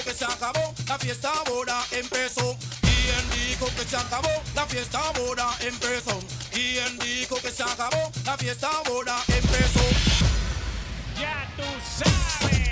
que se acabó, la fiesta ahora empezó. ¿Quién dijo que se acabó? La fiesta ahora empezó. ¿Quién dijo que se acabó? La fiesta ahora empezó. Ya tú sabes.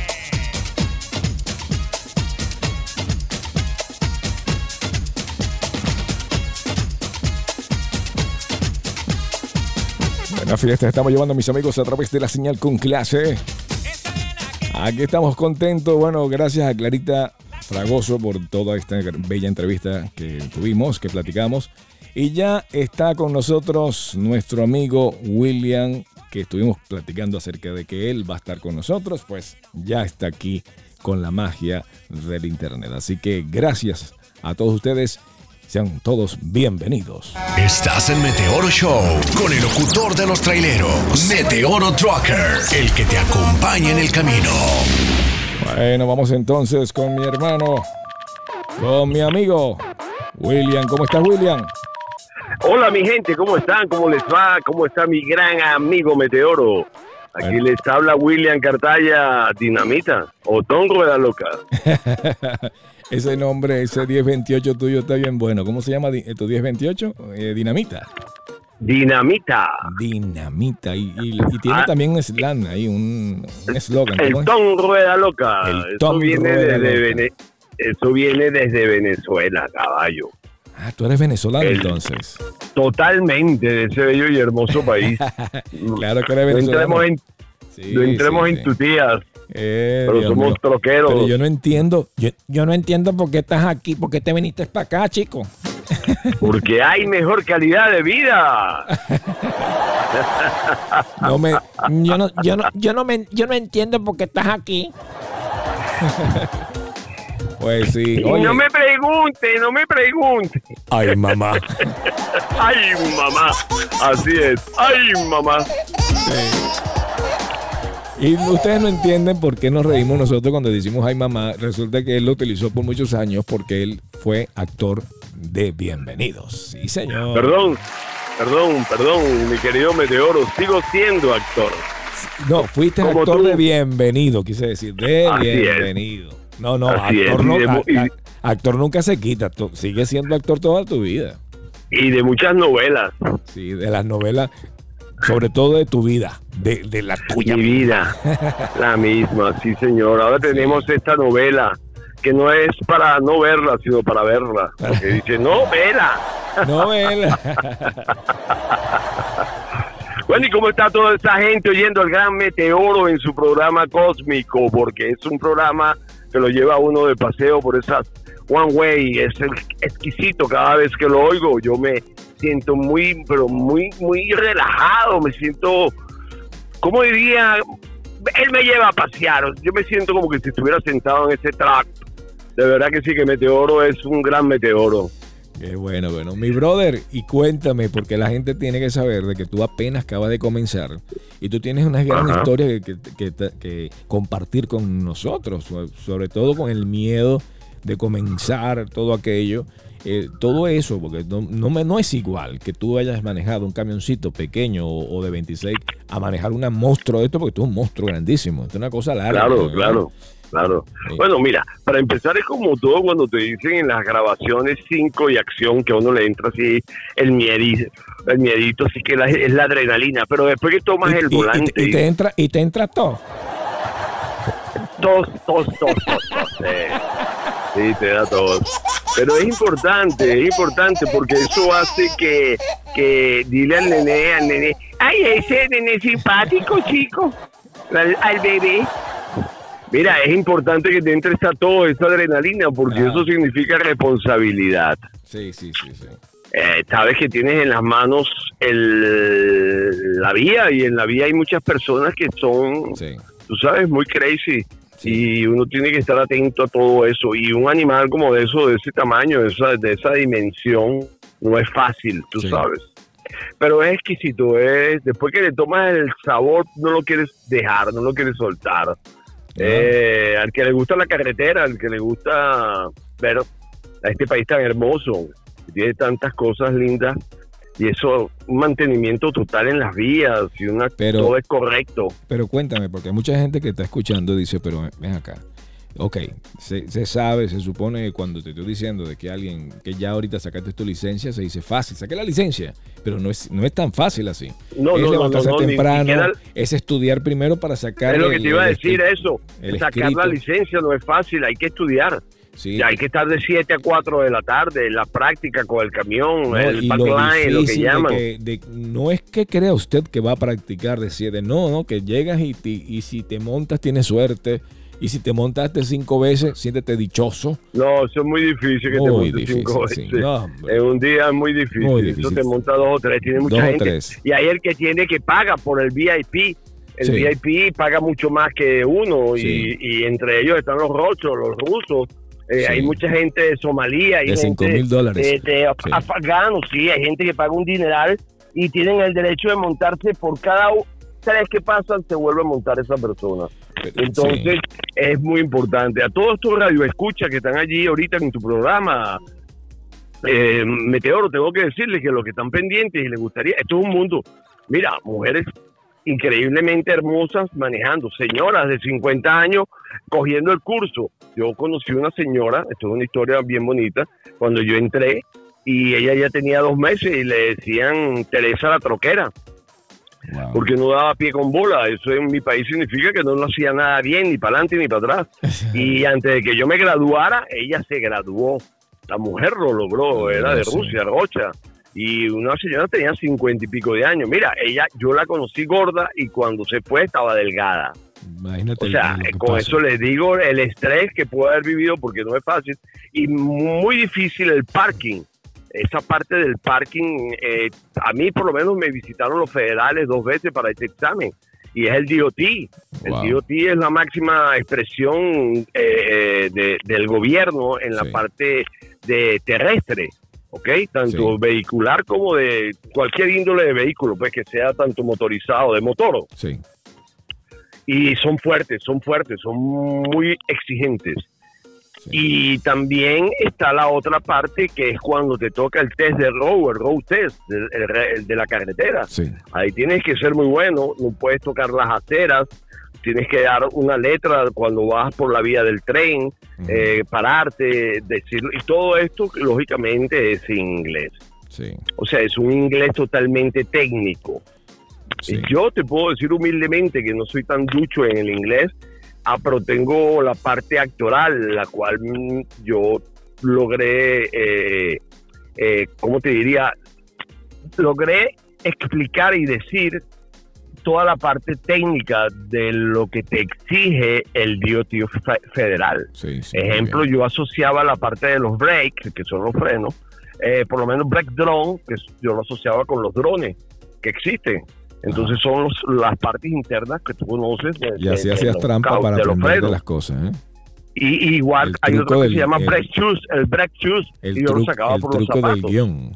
Buena fiesta estamos llevando, mis amigos, a través de la señal con clase. Aquí estamos contentos. Bueno, gracias a Clarita Fragoso por toda esta bella entrevista que tuvimos, que platicamos. Y ya está con nosotros nuestro amigo William, que estuvimos platicando acerca de que él va a estar con nosotros. Pues ya está aquí con la magia del internet. Así que gracias a todos ustedes. Sean todos bienvenidos. Estás en Meteoro Show con el locutor de los traileros, Meteoro Trucker, el que te acompaña en el camino. Bueno, vamos entonces con mi hermano, con mi amigo William. ¿Cómo estás, William? Hola, mi gente, ¿cómo están? ¿Cómo les va? ¿Cómo está mi gran amigo Meteoro? Aquí les habla William Cartaya Dinamita, o Don Rueda Loca. Ese nombre, ese 1028 tuyo está bien bueno. ¿Cómo se llama tu 1028? Dinamita. Dinamita. Dinamita. Y tiene también un slang ahí, un eslogan. El Don Rueda Loca. Eso viene desde Venezuela, caballo. Ah, tú eres venezolano entonces. Totalmente, de ese bello y hermoso país. Claro que eres venezolano. No entremos en tus tías. Pero Dios somos mío. troqueros. Pero yo no entiendo. Yo no entiendo por qué estás aquí, por qué te viniste para acá, chico. Porque hay mejor calidad de vida. Yo no entiendo por qué estás aquí. Pues sí. Oye. No me pregunte. Ay, mamá. Ay, mamá. Así es. Ay, mamá. Sí. Y ustedes no entienden por qué nos reímos nosotros cuando decimos ay mamá. Resulta que él lo utilizó por muchos años porque él fue actor de Bienvenidos. Sí, señor. Perdón, mi querido Meteoro. Sigo siendo actor. No, fuiste Como actor tú. de Bienvenido, quise decir. De Así Bienvenido. Es. No, Así actor, es. no, actor nunca se quita. Sigue siendo actor toda tu vida. Y de muchas novelas. Sí, de las novelas. Sobre todo de tu vida, de la tuya. Mi vida, la misma, sí señor. Ahora tenemos esta novela que no es para no verla, sino para verla. Porque dice, novela. Novela. Bueno, ¿y cómo está toda esa gente oyendo al gran Meteoro en su programa cósmico? Porque es un programa que lo lleva a uno de paseo por esas one way. Es exquisito cada vez que lo oigo. Yo me siento muy relajado. Me siento, ¿cómo diría? Él me lleva a pasear. Yo me siento como que si estuviera sentado en ese track. De verdad que sí, que Meteoro es un gran Meteoro. Qué bueno. Mi brother, y cuéntame, porque la gente tiene que saber de que tú apenas acabas de comenzar y tú tienes una gran historia que compartir con nosotros, sobre todo con el miedo de comenzar todo aquello. Todo eso, porque no es igual que tú hayas manejado un camioncito pequeño o de 26 a manejar un monstruo de esto, porque tú eres un monstruo grandísimo. Esto es una cosa larga. Claro. Sí. Bueno, mira, para empezar es como todo cuando te dicen en las grabaciones 5 y acción, que a uno le entra así el miedito, así que es la adrenalina, pero después que tomas el volante... Y te entra todo. Tos. Sí, te da tos. Pero es importante porque eso hace que dile al nene, ay, ese nene simpático, chico, al bebé. Mira, es importante que te entre esa adrenalina porque eso significa responsabilidad. Sí. Sabes que tienes en las manos la vía, y en la vía hay muchas personas que son, tú sabes, muy crazy. Sí. Y uno tiene que estar atento a todo eso. Y un animal como de ese tamaño, de esa dimensión, no es fácil, tú sabes. Pero es exquisito. Después que le tomas el sabor, no lo quieres dejar, no lo quieres soltar. Al que le gusta la carretera, al que le gusta ver a este país tan hermoso, que tiene tantas cosas lindas, y eso, un mantenimiento total en las vías, y todo es correcto. Pero cuéntame, porque hay mucha gente que está escuchando dice, pero ven acá, Ok, se sabe, se supone cuando te estoy diciendo de que alguien que ya ahorita sacaste tu licencia, se dice fácil, saqué la licencia, pero no es tan fácil así. Es levantarse temprano, es estudiar primero para sacar. Es lo que te iba a decir, eso. Sacar la licencia no es fácil, hay que estudiar. Sí. Hay que estar de 7 a 4 de la tarde, la práctica con el camión, el backline, lo que llaman. No es que crea usted que va a practicar de 7, no, que llegas y si te montas tienes suerte. Y si te montaste 5 veces, siéntete dichoso. No, eso es muy difícil que te montes 5 veces. Sí. No, en un día es muy difícil. Eso te monta 2 o 3, tiene mucha gente. 3. Y hay el que tiene que paga por el VIP. El VIP paga mucho más que uno. Sí. Y entre ellos están los rochos, los rusos. Hay mucha gente de Somalia. De $5,000. De afganos, sí. Hay gente que paga un dineral y tienen el derecho de montarse por cada 3 que pasan, se vuelve a montar esa persona. Entonces, es muy importante. A todos estos radioescuchas que están allí ahorita en tu programa, Meteoro, tengo que decirles que los que están pendientes y les gustaría, esto es un mundo, mira, mujeres increíblemente hermosas manejando, señoras de 50 años cogiendo el curso. Yo conocí una señora, esto es una historia bien bonita, cuando yo entré y ella ya tenía 2 meses y le decían Teresa la troquera. Wow. Porque no daba pie con bola. Eso en mi país significa que no lo hacía nada bien, ni para adelante ni para atrás. Y antes de que yo me graduara, ella se graduó. La mujer lo logró, era de Rusia, rocha. Y una señora tenía 50 y pico de años. Mira, yo la conocí gorda y cuando se fue estaba delgada. Imagínate. O sea, con eso les digo el estrés que puede haber vivido, porque no es fácil. Y muy difícil el parking. Esa parte del parking, a mí por lo menos me visitaron los federales 2 veces para este examen, y es el DOT. Wow. El DOT es la máxima expresión del gobierno en la parte de terrestre, ¿ok? Tanto vehicular como de cualquier índole de vehículo, pues que sea tanto motorizado, de motor. Sí. Y son fuertes, son muy exigentes. Sí. Y también está la otra parte, que es cuando te toca el test de road, el road test, el de la carretera. Sí. Ahí tienes que ser muy bueno, no puedes tocar las aceras, tienes que dar una letra cuando vas por la vía del tren, pararte, decirlo, y todo esto lógicamente es en inglés. Sí. O sea, es un inglés totalmente técnico. Sí. Yo te puedo decir humildemente que no soy tan ducho en el inglés, pero tengo la parte actoral, la cual yo logré, ¿cómo te diría? Logré explicar y decir toda la parte técnica de lo que te exige el DOT federal. Sí, ejemplo, yo asociaba la parte de los brakes, que son los frenos, por lo menos brake drone, que yo lo asociaba con los drones que existen. Entonces son las partes internas que tú conoces. Y así hacías trampa para aprender de las cosas, ¿eh? Y igual hay otro que se llama brake shoes, el brake shoes, y yo lo sacaba por los zapatos. Del guión.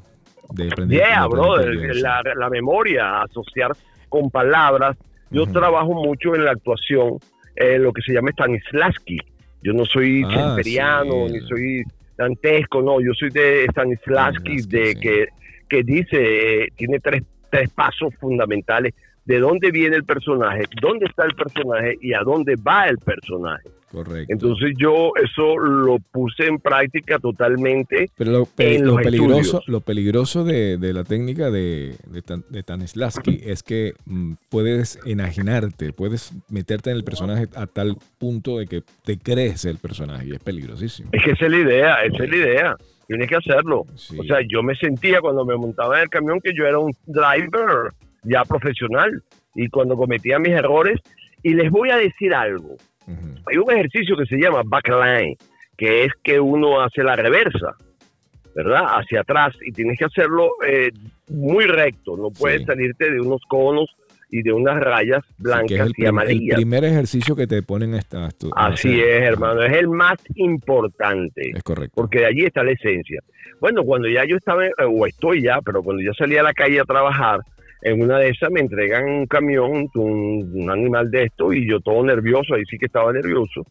La memoria, asociar con palabras. Yo trabajo mucho en la actuación, lo que se llama Stanislavski. Yo no soy shakespeariano, ni soy dantesco, no, yo soy de Stanislavski, que dice, tiene tres pasos fundamentales de dónde viene el personaje, dónde está el personaje y a dónde va el personaje. Correcto. Entonces yo eso lo puse en práctica totalmente. Pero lo peligroso de la técnica de Stanislavski es que puedes enajenarte, puedes meterte en el personaje a tal punto de que te crees el personaje, y es peligrosísimo. Es que esa es la idea. Tienes que hacerlo. Sí. O sea, yo me sentía cuando me montaba en el camión que yo era un driver ya profesional, y cuando cometía mis errores. Y les voy a decir algo. Hay un ejercicio que se llama backline, que es que uno hace la reversa, ¿verdad? Hacia atrás, y tienes que hacerlo muy recto. No puedes salirte de unos conos y de unas rayas blancas y amarillas. El primer ejercicio que te ponen Así es, hermano. Es el más importante. Es correcto. Porque de allí está la esencia. Bueno, cuando ya yo estaba, o estoy ya, pero cuando yo salí a la calle a trabajar, en una de esas me entregan un camión, un animal de esto, y yo todo nervioso, ahí sí que estaba nervioso.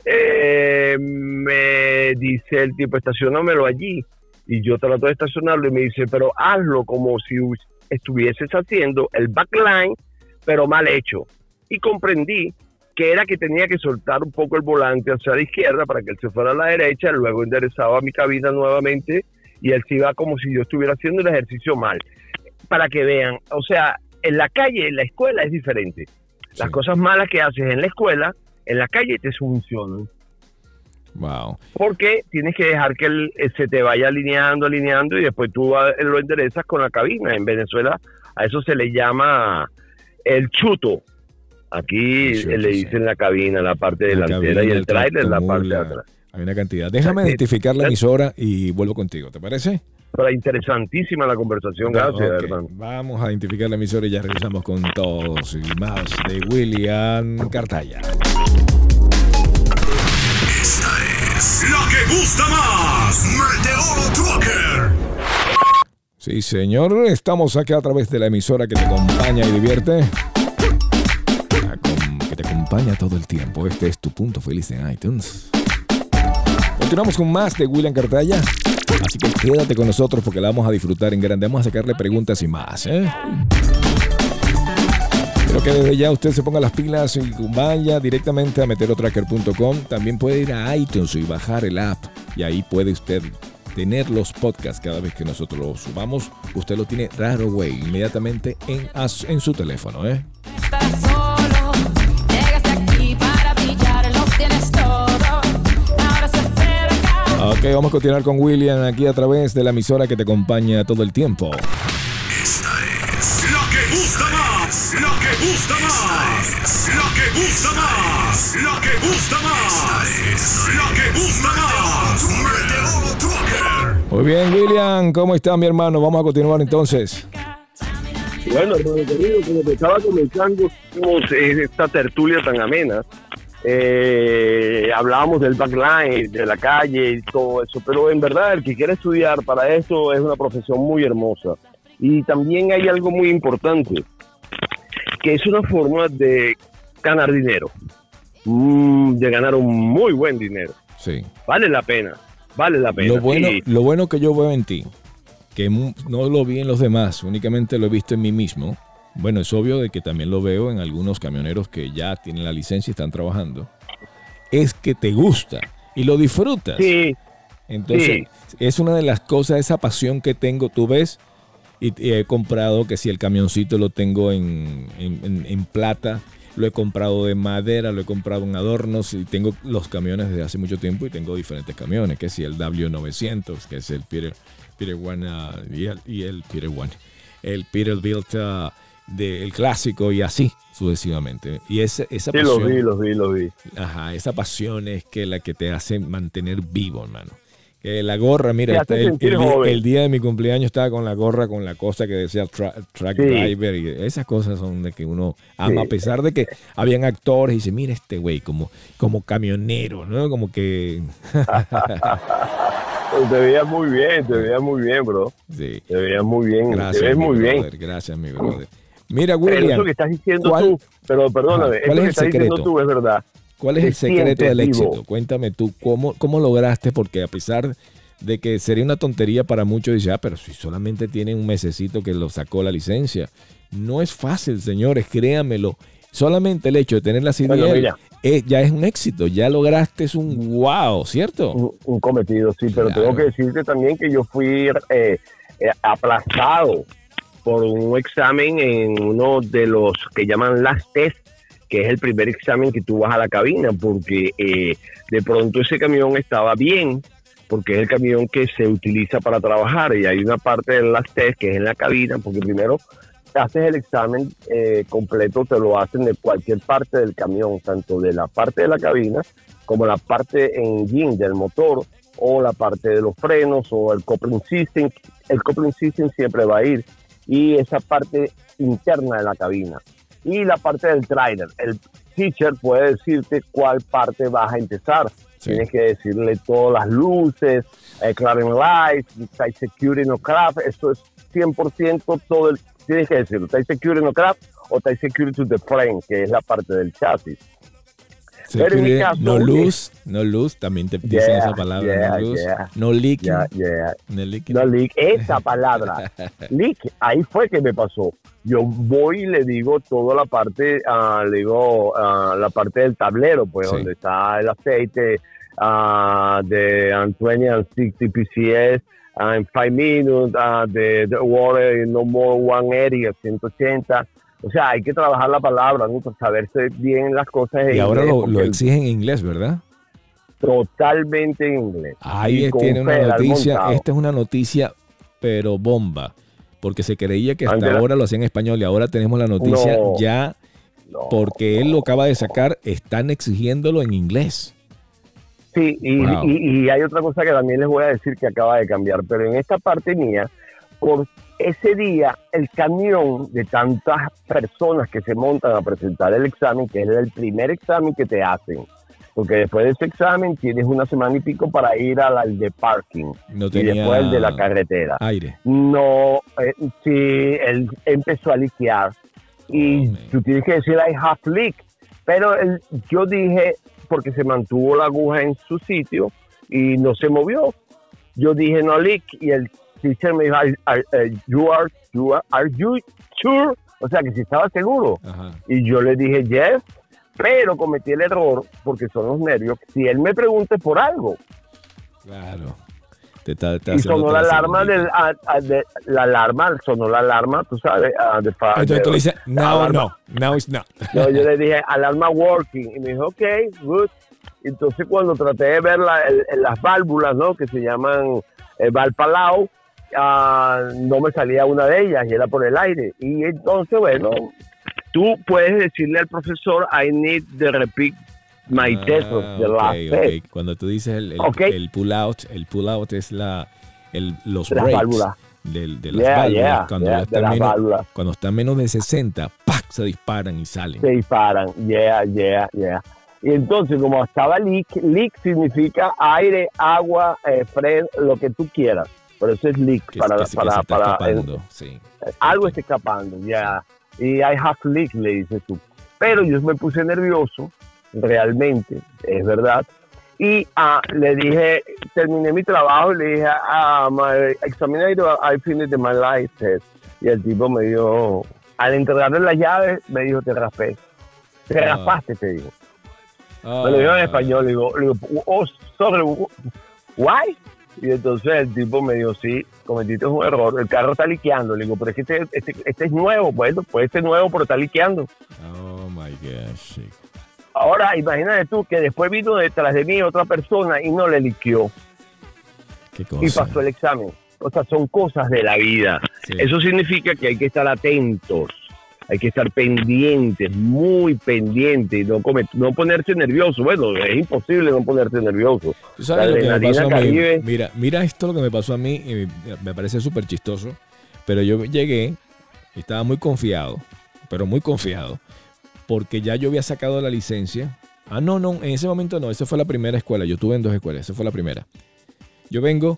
Me dice el tipo, estaciónamelo allí. Y yo trato de estacionarlo y me dice, pero hazlo como si estuvieses haciendo el backline, pero mal hecho. Y comprendí que era que tenía que soltar un poco el volante hacia la izquierda para que él se fuera a la derecha, luego enderezaba mi cabina nuevamente y él se iba como si yo estuviera haciendo el ejercicio mal. Para que vean, o sea, en la calle, en la escuela es diferente. Las cosas malas que haces en la escuela, en la calle te funcionan. Wow. Porque tienes que dejar que él se te vaya alineando y después tú lo enderezas con la cabina. En Venezuela a eso se le llama el chuto. Aquí le dicen la cabina, la parte delantera, y el tráiler la parte de atrás. Hay una cantidad. Déjame identificar la emisora y vuelvo contigo, ¿te parece? Pero interesantísima la conversación, gracias, okay. hermano. Vamos a identificar la emisora y ya regresamos con todos y más de William Cartaya. Esta es la que gusta más, Meteoro Trucker. Sí, señor, estamos aquí a través de la emisora que te acompaña y divierte. Que te acompaña todo el tiempo. Este es tu punto feliz en iTunes. Continuamos con más de William Cartaya. Así que quédate con nosotros porque la vamos a disfrutar en grande. Vamos a sacarle preguntas y más, Espero que desde ya usted se ponga las pilas y vaya directamente a meteorotracker.com. También puede ir a iTunes y bajar el app. Y ahí puede usted tener los podcasts cada vez que nosotros los subamos. Usted lo tiene right away, inmediatamente en su teléfono, Estás solo, llegaste aquí para brillar, los tienes todo. Ahora se acerca. Ok, vamos a continuar con William aquí a través de la emisora que te acompaña todo el tiempo. Esta es la que gusta más, la que gusta más, la que gusta más, la que gusta más, esta es la que gusta más, Meteoro Trucker. Muy bien, William, ¿cómo está mi hermano? Vamos a continuar entonces. Bueno, hermano querido, como te estaba comenzando, esta tertulia tan amena, hablábamos del backline, de la calle y todo eso, pero en verdad el que quiere estudiar para eso es una profesión muy hermosa. Y también hay algo muy importante, que es una forma de ganar dinero, de ganar un muy buen dinero. Sí. Vale la pena. Lo bueno que yo veo en ti, que no lo vi en los demás, únicamente lo he visto en mí mismo. Bueno, es obvio de que también lo veo en algunos camioneros que ya tienen la licencia y están trabajando. Es que te gusta y lo disfrutas. Sí. Entonces, es una de las cosas, esa pasión que tengo, tú ves, y he comprado que si el camioncito lo tengo en plata, lo he comprado de madera, lo he comprado en adornos y tengo los camiones desde hace mucho tiempo y tengo diferentes camiones, que si el W900, que es el Peter One y el Peter One, el Peterbilt del clásico y así sucesivamente. Y esa pasión, los vi. Ajá, esa pasión es que la que te hace mantener vivo, hermano. La gorra, mira, el día de mi cumpleaños estaba con la gorra, con la cosa que decía Track Driver, y esas cosas son de que uno ama, a pesar de que habían actores y dice, mira este güey, como camionero, ¿no? Como que... Te veías muy bien, bro. Sí. Te veías muy bien, gracias, te ves muy brother, bien. Gracias, mi brother. Mira, William. Pero eso que estás diciendo tú, pero perdóname, ¿cuál es el estás secreto? diciendo tú es verdad. ¿Cuál es el secreto del éxito? Cuéntame tú, ¿cómo lograste? Porque a pesar de que sería una tontería para muchos, dice, pero si solamente tiene un mesecito que lo sacó la licencia. No es fácil, señores, créanmelo. Solamente el hecho de tener la CDL ya es un éxito, ya lograste, es un wow, ¿cierto? Un cometido, sí, pero claro. Tengo que decirte también que yo fui aplazado por un examen en uno de los que llaman last test, que es el primer examen que tú vas a la cabina, porque de pronto ese camión estaba bien, porque es el camión que se utiliza para trabajar, y hay una parte del last test que es en la cabina, porque primero haces el examen completo, te lo hacen de cualquier parte del camión, tanto de la parte de la cabina como la parte engine del motor, o la parte de los frenos, o el coupling system. El coupling system siempre va a ir, y esa parte interna de la cabina. Y la parte del trailer, el teacher puede decirte cuál parte vas a empezar. Sí. Tienes que decirle todas las luces, cladding lights, type security no craft, eso es 100% todo el... Tienes que decirlo, type security no craft o type security to the frame, que es la parte del chasis. Sí, Pero en mi caso, no lose, también te dicen esa palabra, no lose, no leaking, no leaking. No, leak, esa palabra, leak, ahí fue que me pasó. Yo voy y le digo toda la parte, la parte del tablero, pues, Sí. donde está el aceite de 20 and 60 PCS, in 5 minutes, the water no more 180, 180. O sea, hay que trabajar la palabra, ¿no? Para saberse bien las cosas en Y ahora inglés, lo porque exigen en inglés, ¿verdad? totalmente en inglés. Ahí Y con tiene una pedal noticia, montado. esta es una noticia, pero bomba, porque se creía que hasta Ángela. ahora lo hacía en español y ahora tenemos la noticia No. ya, No. porque él lo acaba de sacar, están exigiéndolo en inglés. Sí, Wow. y hay otra cosa que también les voy a decir que acaba de cambiar, pero en esta parte mía, por ese día, el camión de tantas personas que se montan a presentar el examen, que es el primer examen que te hacen, porque después de ese examen tienes una semana y pico para ir al de parking No y tenía después el de la carretera. aire. No, sí, él empezó a liquear y Oh, man. tú tienes que decir I have leak, pero yo dije, porque se mantuvo la aguja en su sitio y no se movió, yo dije no leak y el teacher me dijo are you sure? O sea que si estaba seguro. Ajá. Y yo le dije yes, pero cometí el error porque son los nervios. Si él me pregunta por algo, Claro. Te está y haciendo sonó otra la alarma segundita. sonó la alarma, tú sabes, Entonces tú le dices, no, alarma. no it's not. No, yo le dije, alarma working, y me dijo, ok, good. Entonces cuando traté de ver las válvulas, ¿no? Que se llaman Valpalau, no me salía una de ellas y era por el aire. Y entonces, bueno, tú puedes decirle al profesor, I need to repeat my test of the last test. Cuando tú dices Ok. el pull out es los Las brakes válvulas. de las Yeah, válvulas. yeah, Cuando yeah, ya está de las menos, válvulas. cuando está menos de 60, ¡pac! Se disparan y salen. Se disparan, yeah. Y entonces, como estaba leak significa aire, agua, lo que tú quieras. Por eso es leak, Que se está escapando, sí. algo está escapando, ya. Y I have leak, le dices tú. Pero yo me puse nervioso, realmente, es verdad. Y le dije, terminé mi trabajo y le dije, my examinator, I finished my life test. Y el tipo me dijo, al entregarle las llaves, me dijo, te raspé. Te raspaste, te digo. Me lo dijo en español, le digo, oh, sorry, why? Y entonces el tipo me dijo, sí, cometiste un error, el carro está liqueando. Le digo, pero es que este es nuevo, bueno, puede ser nuevo, pero está liqueando. Oh my gosh. Sí. Ahora, imagínate tú que después vino detrás de mí otra persona y no le liqueó Qué cosa. y pasó el examen. O sea, son cosas de la vida. Sí. Eso significa que hay que estar atentos, hay que estar pendientes, muy pendientes, y no ponerse nervioso. Bueno, es imposible no ponerse nervioso. ¿Tú sabes La lo que me pasó a mí? Caribe. Mira esto lo que me pasó a mí y me parece súper chistoso, pero yo llegué y estaba muy confiado, pero muy confiado, porque ya yo había sacado la licencia. No, en ese momento no, esa fue la primera escuela, yo estuve en 2 escuelas, esa fue la primera. Yo vengo,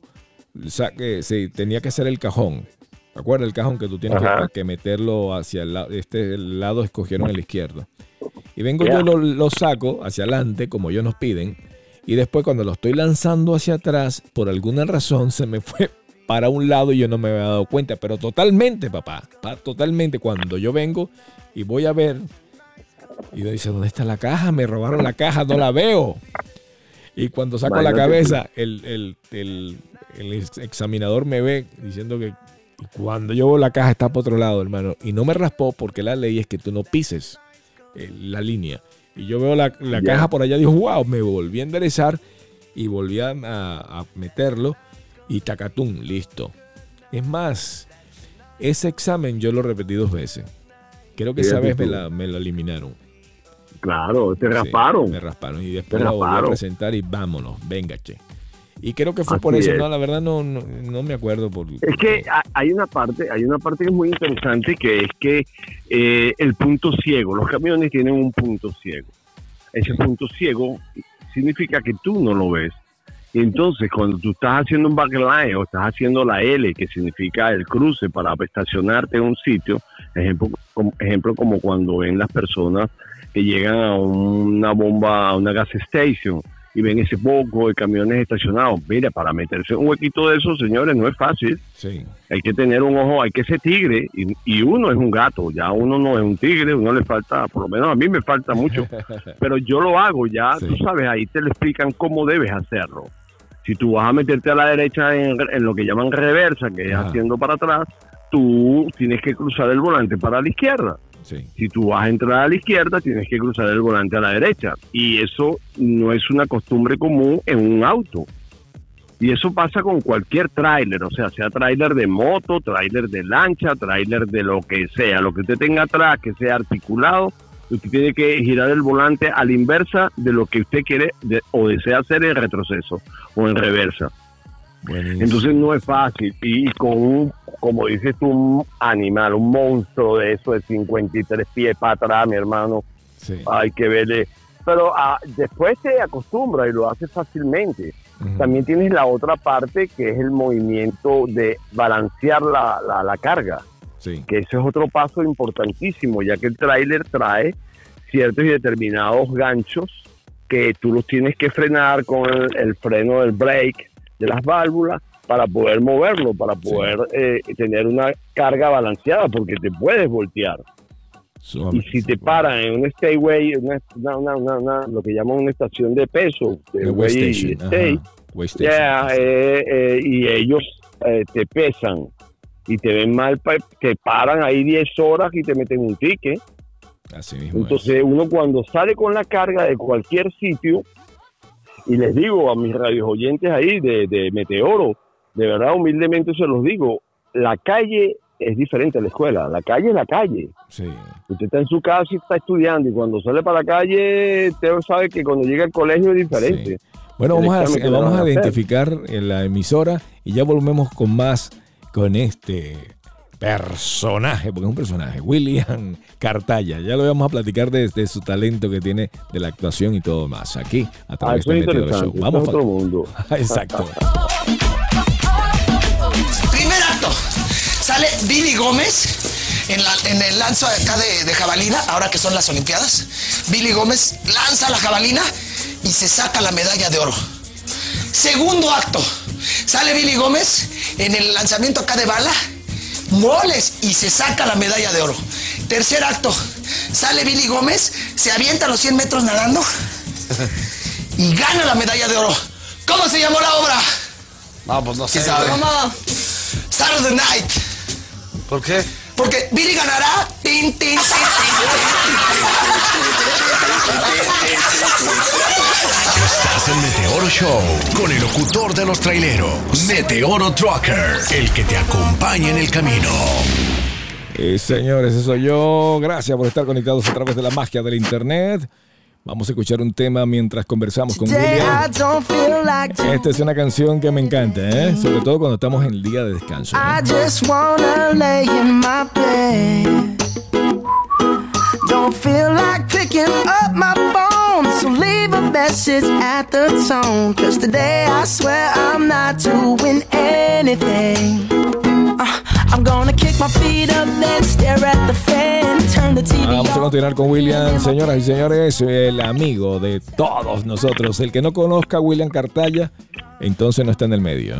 tenía que hacer el cajón. ¿Te acuerdas el cajón que tú tienes que meterlo hacia el lado? El lado escogieron el izquierdo. Y vengo yo, lo saco hacia adelante, como ellos nos piden. Y después cuando lo estoy lanzando hacia atrás, por alguna razón se me fue para un lado y yo no me había dado cuenta. Pero totalmente, papá. Totalmente. Cuando yo vengo y voy a ver, y yo dice, ¿dónde está la caja? Me robaron la caja, no la veo. Y cuando saco la cabeza, el examinador me ve diciendo que cuando yo veo la caja está por otro lado, hermano. Y no me raspó porque la ley es que tú no pises la línea. Y yo veo la caja por allá y digo, wow, me volví a enderezar y volví a meterlo y tacatún, listo. Es más, ese examen yo lo repetí 2 veces. Creo que esa vez me lo eliminaron. Claro, te rasparon. Sí, me rasparon y después la volví a presentar y vámonos, venga, che. Y creo que fue por Así eso, es. no, la verdad no me acuerdo. Es que hay una parte que es muy interesante, que es que el punto ciego, los camiones tienen un punto ciego. Ese punto ciego significa que tú no lo ves. Y entonces cuando tú estás haciendo un backline o estás haciendo la L, que significa el cruce para estacionarte en un sitio, ejemplo como cuando ven las personas que llegan a una bomba, a una gas station, y ven ese poco de camiones estacionados. Mira, para meterse en un huequito de esos, señores, no es fácil. Sí. Hay que tener un ojo, hay que ser tigre, y uno es un gato, ya uno no es un tigre, uno le falta, por lo menos a mí me falta mucho, pero yo lo hago ya, Sí. tú sabes, ahí te lo explican cómo debes hacerlo. Si tú vas a meterte a la derecha en lo que llaman reversa, que es Ajá. haciendo para atrás, tú tienes que cruzar el volante para la izquierda. Sí. Si tú vas a entrar a la izquierda, tienes que cruzar el volante a la derecha. Y eso no es una costumbre común en un auto. Y eso pasa con cualquier tráiler, o sea tráiler de moto, tráiler de lancha, tráiler de lo que sea. Lo que usted tenga atrás, que sea articulado, usted tiene que girar el volante a la inversa de lo que usted quiere o desea hacer en retroceso o en reversa. Buenísimo. Entonces no es fácil. Y con un, como dices tú, un animal, un monstruo de eso de 53 pies para atrás, mi hermano, Sí. hay que verle. Pero después te acostumbras y lo haces fácilmente. Ujú. También tienes la otra parte que es el movimiento de balancear la carga, Sí. que ese es otro paso importantísimo, ya que el tráiler trae ciertos y determinados ganchos que tú los tienes que frenar con el freno del brake de las válvulas para poder moverlo, para poder tener una carga balanceada, porque te puedes voltear. Y si te paran en un stay-way, lo que llaman una estación de peso, The way station. stay, Ajá. Way station. y ellos te pesan y te ven mal, te paran ahí 10 horas y te meten un ticket. Así mismo. Entonces uno cuando sale con la carga de cualquier sitio, y les digo a mis radios oyentes ahí de Meteoro, de verdad humildemente se los digo, la calle es diferente a la escuela, la calle es la calle. Sí. Usted está en su casa y está estudiando, y cuando sale para la calle, usted sabe que cuando llega al colegio es diferente. Sí. Bueno, El vamos examen que le vamos van a a hacer. identificar en la emisora y ya volvemos con más con este personaje, porque es un personaje, William Cartaya. Ya lo vamos a platicar de su talento que tiene de la actuación y todo más aquí a través Eso de es Meteoro interesante, Show. eso Vamos es otro mundo. Exacto. Primer acto. Sale Billy Gómez en el lanzo acá de jabalina, ahora que son las Olimpiadas. Billy Gómez lanza la jabalina y se saca la medalla de oro. Segundo acto. Sale Billy Gómez en el lanzamiento acá de bala, moles y se saca la medalla de oro. Tercer acto. Sale Billy Gómez, se avienta los 100 metros nadando y gana la medalla de oro. ¿Cómo se llamó la obra? No, pues no sé. ¿Cómo? Saturday Night. ¿Por qué? Porque Billy ganará. Tin, tin, tin, tin, Estás en Meteoro Show con el locutor de los traileros, Meteoro Trucker, el que te acompaña en el camino. Señores, eso soy yo. Gracias por estar conectados a través de la magia del internet. Vamos a escuchar un tema mientras conversamos con William. Esta es una canción que me encanta, sobre todo cuando estamos en el día de descanso. I just wanna lay in my bed. Don't feel like picking up my phone, so leave a message at the tone. 'Cause today I swear I'm not doing anything. I'm gonna kick my feet up, then stare at the fan, turn the TV Vamos a on. continuar con William, señoras y señores, el amigo de todos nosotros. El que no conozca a William Cartaya, entonces no está en el medio,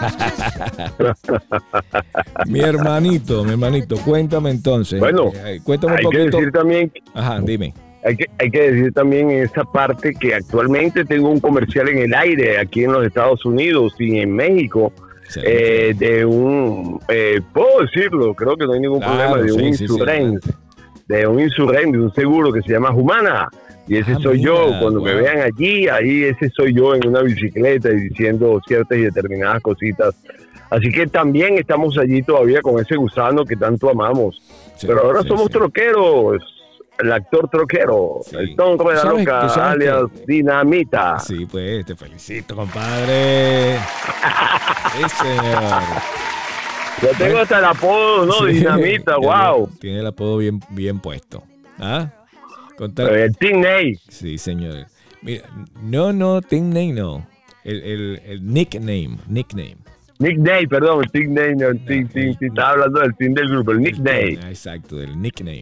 Mi hermanito, cuéntame entonces. Bueno, cuéntame un hay que poquito. decir también, Ajá, dime. hay que decir también en esa parte que actualmente tengo un comercial en el aire aquí en los Estados Unidos y en México. De un, puedo decirlo, creo que no hay ningún Claro, problema, de un insurance, de un seguro que se llama Humana, y ese soy mira, yo. Cuando me wow. vean allí, ahí ese soy yo en una bicicleta y diciendo ciertas y determinadas cositas. Así que también estamos allí todavía con ese gusano que tanto amamos. Sí, pero ahora sí, somos sí. troqueros, el actor troquero, Sí. el Tom ¿Tú sabes Roca, alias Dinamita. Sí, pues, te felicito, compadre. Sí, señor. Yo tengo hasta el apodo, ¿no? Sí, Dinamita, wow. Tiene el apodo bien puesto. ¿Ah? Contar. El Team Ney. Sí, señor. Mira, no, Team Name no. El nickname. Nick Day, perdón, el Team Day, no, el team, estaba hablando del team del grupo, el Nick Day. Exacto, del nickname.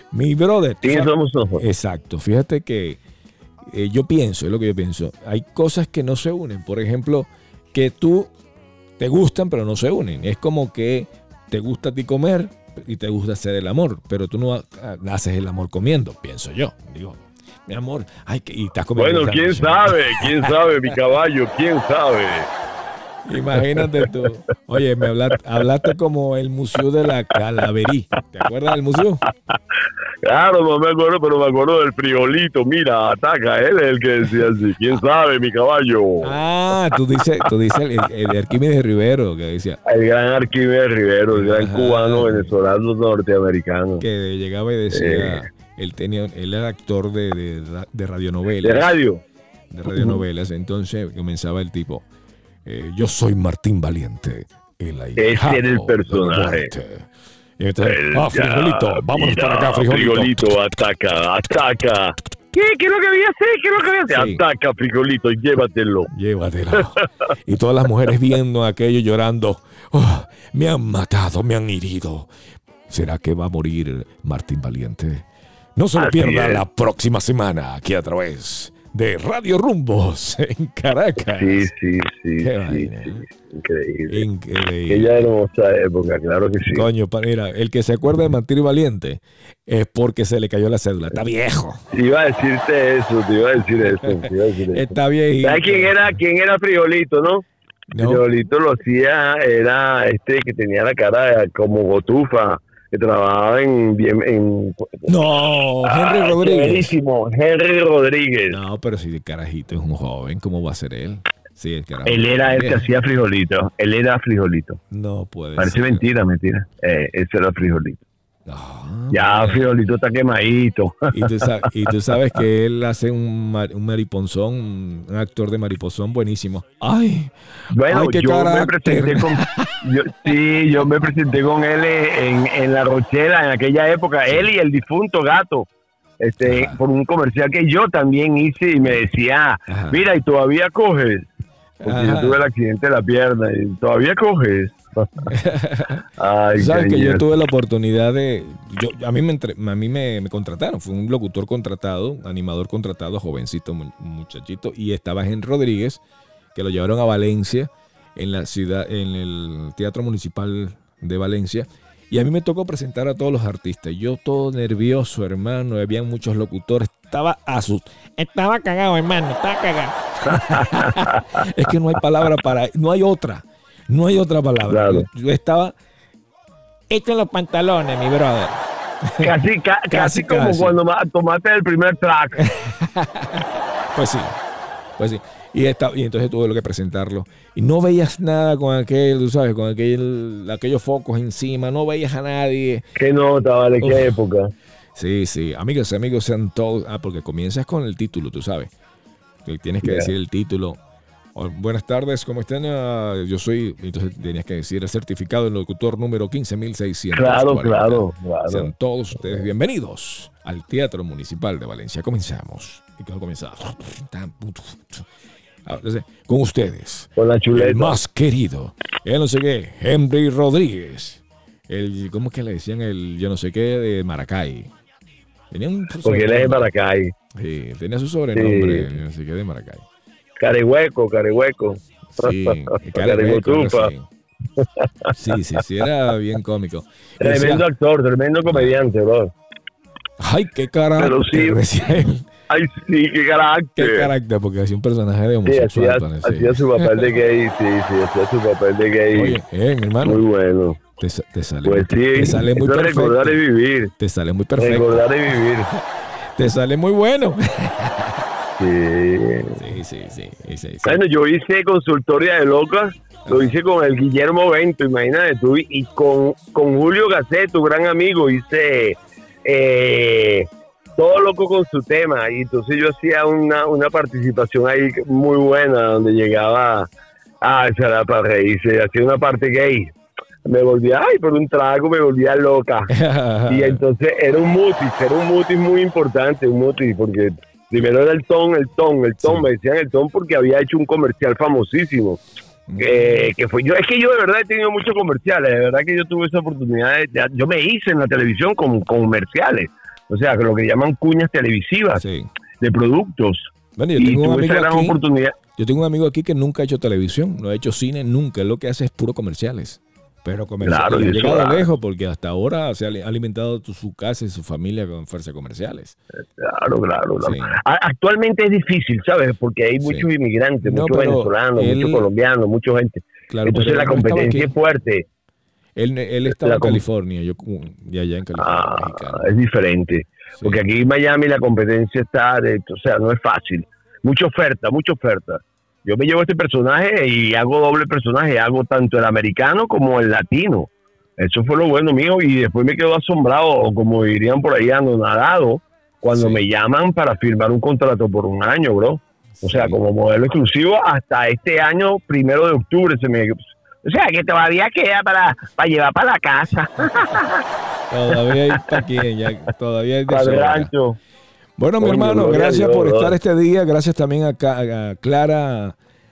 Mi brother. ¿Quién somos nosotros? Exacto. Fíjate que yo pienso, es lo que yo pienso. Hay cosas que no se unen. Por ejemplo, que tú te gustan, pero no se unen. Es como que te gusta a ti comer y te gusta hacer el amor, pero tú no haces el amor comiendo, pienso yo. Digo, mi amor, y estás comiendo. Bueno, quién sabe, mi caballo, quién sabe. Imagínate tú. Oye, hablaste como el museo de la Calaverí. ¿Te acuerdas del museo? Claro, no me acuerdo, pero me acuerdo del frijolito. Mira, ataca, él es el que decía así. ¿Quién sabe, mi caballo? Ah, tú dices el Arquímedes Rivero, que decía. El gran Arquímedes Rivero, el gran cubano, venezolano, norteamericano. Que llegaba y decía, él era actor de radionovelas. ¿De radio? De radionovelas. Entonces comenzaba el tipo, yo soy Martín Valiente, el ahijado. Ese era el personaje. Y entonces, frijolito, vámonos para acá, frijolito. Frijolito, ataca. ¿Qué es lo que había hacer? Sí. Ataca, frijolito, llévatelo. Y todas las mujeres viendo aquello llorando. Oh, me han matado, me han herido. ¿Será que va a morir Martín Valiente? No se lo pierda la próxima semana aquí a través de Radio Rumbos en Caracas. Sí. Increíble. Aquella hermosa época, claro que sí. Coño, mira, el que se acuerda de Martín Valiente es porque se le cayó la cédula. Está viejo. Iba a decirte eso. Está viejito. ¿Sabes quién era Frijolito, no? Frijolito lo hacía, era que tenía la cara como gotufa, que trabajaba en Henry Rodríguez. Buenísimo, Henry Rodríguez. No, pero si el carajito es un joven, ¿cómo va a ser él? Sí, el carajo. Él era el que hacía Frijolito. Él era Frijolito. No puede Parece ser. mentira. Ese era Frijolito. Frijolito está quemadito. Y tú sabes que él hace un mariponzón, un actor de mariposón buenísimo. Bueno, qué yo me presenté con él en La Rochela en aquella época, él y el difunto Gato, por un comercial que yo también hice y me decía, mira, y todavía coges, porque yo tuve el accidente de la pierna y todavía coges. Sabes que yo tuve la oportunidad a mí me contrataron, fue un locutor contratado, animador contratado, jovencito, muchachito, y estaba Henry Rodríguez, que lo llevaron a Valencia, en la ciudad, en el Teatro Municipal de Valencia, y a mí me tocó presentar a todos los artistas. Yo todo nervioso, hermano, había muchos locutores, estaba cagado, hermano, estaba cagado. Es que no hay palabra no hay otra palabra. Claro. Yo estaba hecho en los pantalones, mi brother. Casi como cuando tomaste el primer track. Pues sí. Y entonces tuve que presentarlo. Y no veías nada con tú sabes, con aquellos focos encima. No veías a nadie. Qué nota, vale, qué época. Sí. Amigos, sean todos. Porque comienzas con el título, tú sabes. Tienes que decir el título. Buenas tardes, ¿cómo están? Yo soy, entonces tenías que decir el certificado del locutor número 15.600. Claro. Sean todos ustedes bienvenidos al Teatro Municipal de Valencia. Comenzamos. ¿Y cómo comenzamos? Entonces, con ustedes, con la chuleta, el más querido, no sé qué, Henry Rodríguez. ¿Cómo es que le decían yo no sé qué de Maracay? Porque él es de Maracay. Sí, tenía su sobrenombre, no sé qué de Maracay. Carehueco. Sí, Carehueco. Sí, era bien cómico. Tremendo actor, tremendo comediante, bro. Ay, qué carácter, decía él. Ay, sí, qué carácter. Qué carácter, porque hacía un personaje de homosexual. Hacía su papel de gay, hacía su papel de gay. Oye, mi hermano. Muy bueno. Te sale, pues te sale muy perfecto. Recordar y vivir. Te sale muy perfecto. Recordar y vivir. Te sale muy bueno. Sí. Bueno, yo hice Consultoria de Locas, lo hice con el Guillermo Bento, imagínate tú, y con Julio Gasset, tu gran amigo, hice Todo Loco con su tema, y entonces yo hacía una participación ahí muy buena, donde llegaba, esa era para reírse, hacía una parte gay. Me volvía, por un trago me volvía loca. Y entonces era un mutis muy importante, porque primero era el ton, sí. Me decían el ton porque había hecho un comercial famosísimo. Que fue yo. Es que yo de verdad he tenido muchos comerciales, de verdad que yo tuve esa oportunidad. Yo me hice en la televisión con comerciales. o sea, lo que llaman cuñas televisivas de productos. Bueno, yo tengo un amigo aquí, yo tengo un amigo aquí que nunca ha hecho televisión, no ha hecho cine nunca, lo que hace es puro comerciales. Pero comerciales, claro, ha llegado lejos porque hasta ahora se ha alimentado su casa y su familia con fuerzas comerciales. Claro. Sí. Actualmente es difícil, ¿sabes? Porque hay muchos inmigrantes, muchos venezolanos, muchos colombianos, mucha gente. Claro, entonces la competencia es fuerte. Él estaba en California, yo y allá en California. Es diferente. Sí. Porque aquí en Miami la competencia está, o sea, no es fácil. Mucha oferta. Yo me llevo este personaje y hago doble personaje, hago tanto el americano como el latino. Eso fue lo bueno mío y después me quedo asombrado, o como dirían por ahí, anonadado, cuando me llaman para firmar un contrato por un año, bro. O sea, como modelo exclusivo hasta este año, 1 de octubre, o sea, que todavía queda para llevar para la casa. Todavía hay para quién, todavía hay de sobra. Bueno, mi hermano, gracias por estar este día. Gracias también a Clara.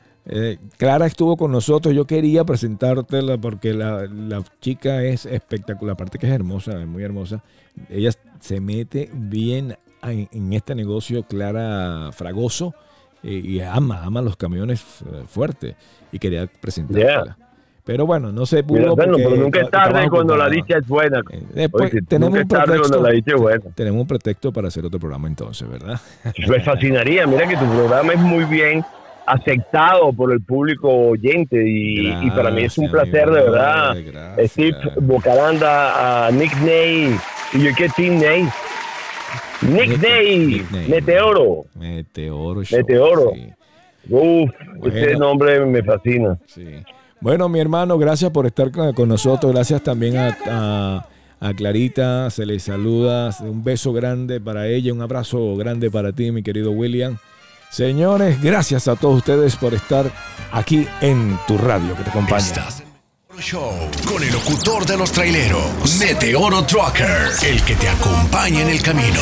Clara estuvo con nosotros. Yo quería presentártela porque la chica es espectacular. Aparte que es hermosa, es muy hermosa. Ella se mete bien en este negocio, Clara Fragoso, y ama los camiones fuertes. Y quería presentártela. Pero bueno, no se pudo. Pero nunca es tarde cuando la dicha es buena. Después tenemos un pretexto. Tenemos un pretexto para hacer otro programa entonces, ¿verdad? Me fascinaría. Mira que tu programa es muy bien aceptado por el público oyente y para mí es un placer, de verdad. Gracias. Steve Bocaranda, Nick Ney y yo qué Team Ney. Nick Ney, Meteoro. Meteoro. Sí. Uf, ese nombre me fascina. Sí. Bueno, mi hermano, gracias por estar con nosotros. Gracias también a Clarita. Se le saluda. Un beso grande para ella. Un abrazo grande para ti, mi querido William. Señores, gracias a todos ustedes por estar aquí en tu radio que te acompaña. Estás en Meteoro Show con el locutor de los traileros, Meteoro Trucker, el que te acompaña en el camino.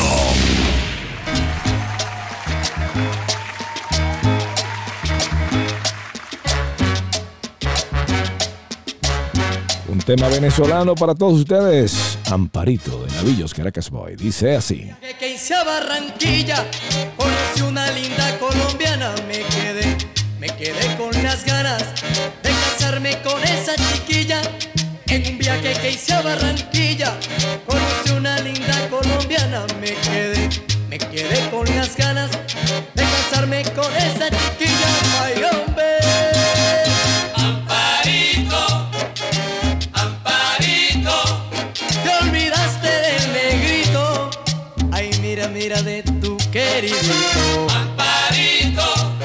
Un tema venezolano para todos ustedes. Amparito de Navillos, Caracas Boy. Dice así. Que hice a Barranquilla, conocí una linda colombiana. Me quedé con las ganas de casarme con esa chiquilla. En un viaje que hice a Barranquilla, conocí una linda colombiana. Me quedé con las ganas de casarme con esa chiquilla. Ay, hombre. Mira de tu querido Amparito,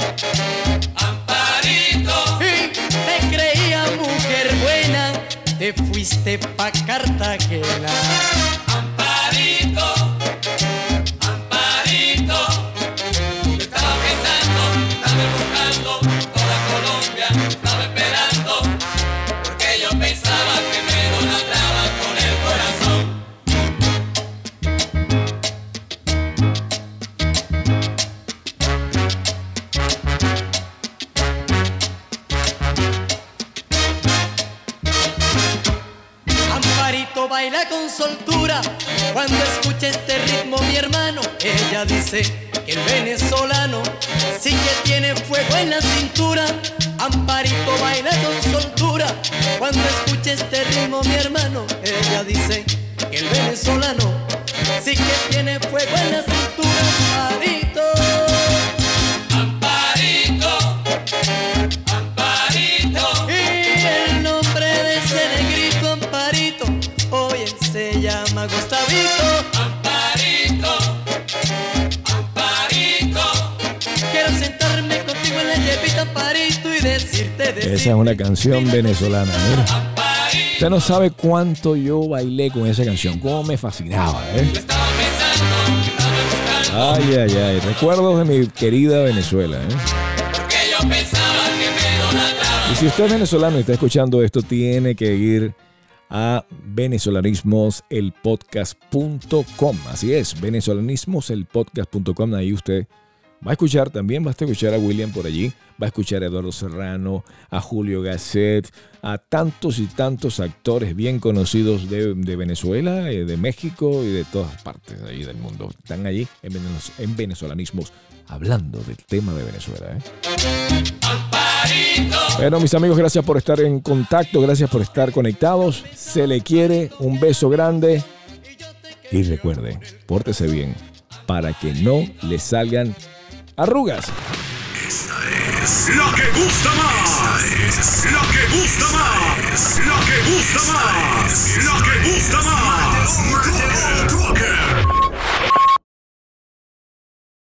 Amparito. Y te creía mujer buena, te fuiste pa' Cartagena. Amparito, Amparito. Te estaba pensando, estaba buscando toda Colombia, estaba esperando, porque yo pensaba que me idolatrabas con el corazón. Baila con soltura cuando escucha este ritmo mi hermano. Ella dice que el venezolano sí que tiene fuego en la cintura. Amparito baila con soltura cuando escucha este ritmo mi hermano. Ella dice que el venezolano sí que tiene fuego en la cintura. Amparito, Amparito, Amparito. Y el nombre de ese negrito Amparito, oye, se llama Gustavito. Amparito, Amparito. Quiero sentarme contigo en la yepita, Amparito, y decirte. Esa es una canción venezolana, mira. Usted no sabe cuánto yo bailé con esa canción, cómo me fascinaba, Ay, ay, ay. Recuerdos de mi querida Venezuela, Porque yo pensaba que me idolatrabas. Y si usted es venezolano y está escuchando esto, tiene que ir a venezolanismoselpodcast.com. Así es, venezolanismoselpodcast.com. Ahí usted Va a escuchar también, va a escuchar a William por allí, va a escuchar a Eduardo Serrano, a Julio Gasset, a tantos y tantos actores bien conocidos de Venezuela, de México y de todas partes de ahí del mundo. Están allí en Venezolanismos hablando del tema de Venezuela. Bueno, mis amigos, gracias por estar en contacto, gracias por estar conectados. Se le quiere, un beso grande y recuerde, pórtese bien para que no le salgan arrugas. Esta es la que gusta más. La que gusta más.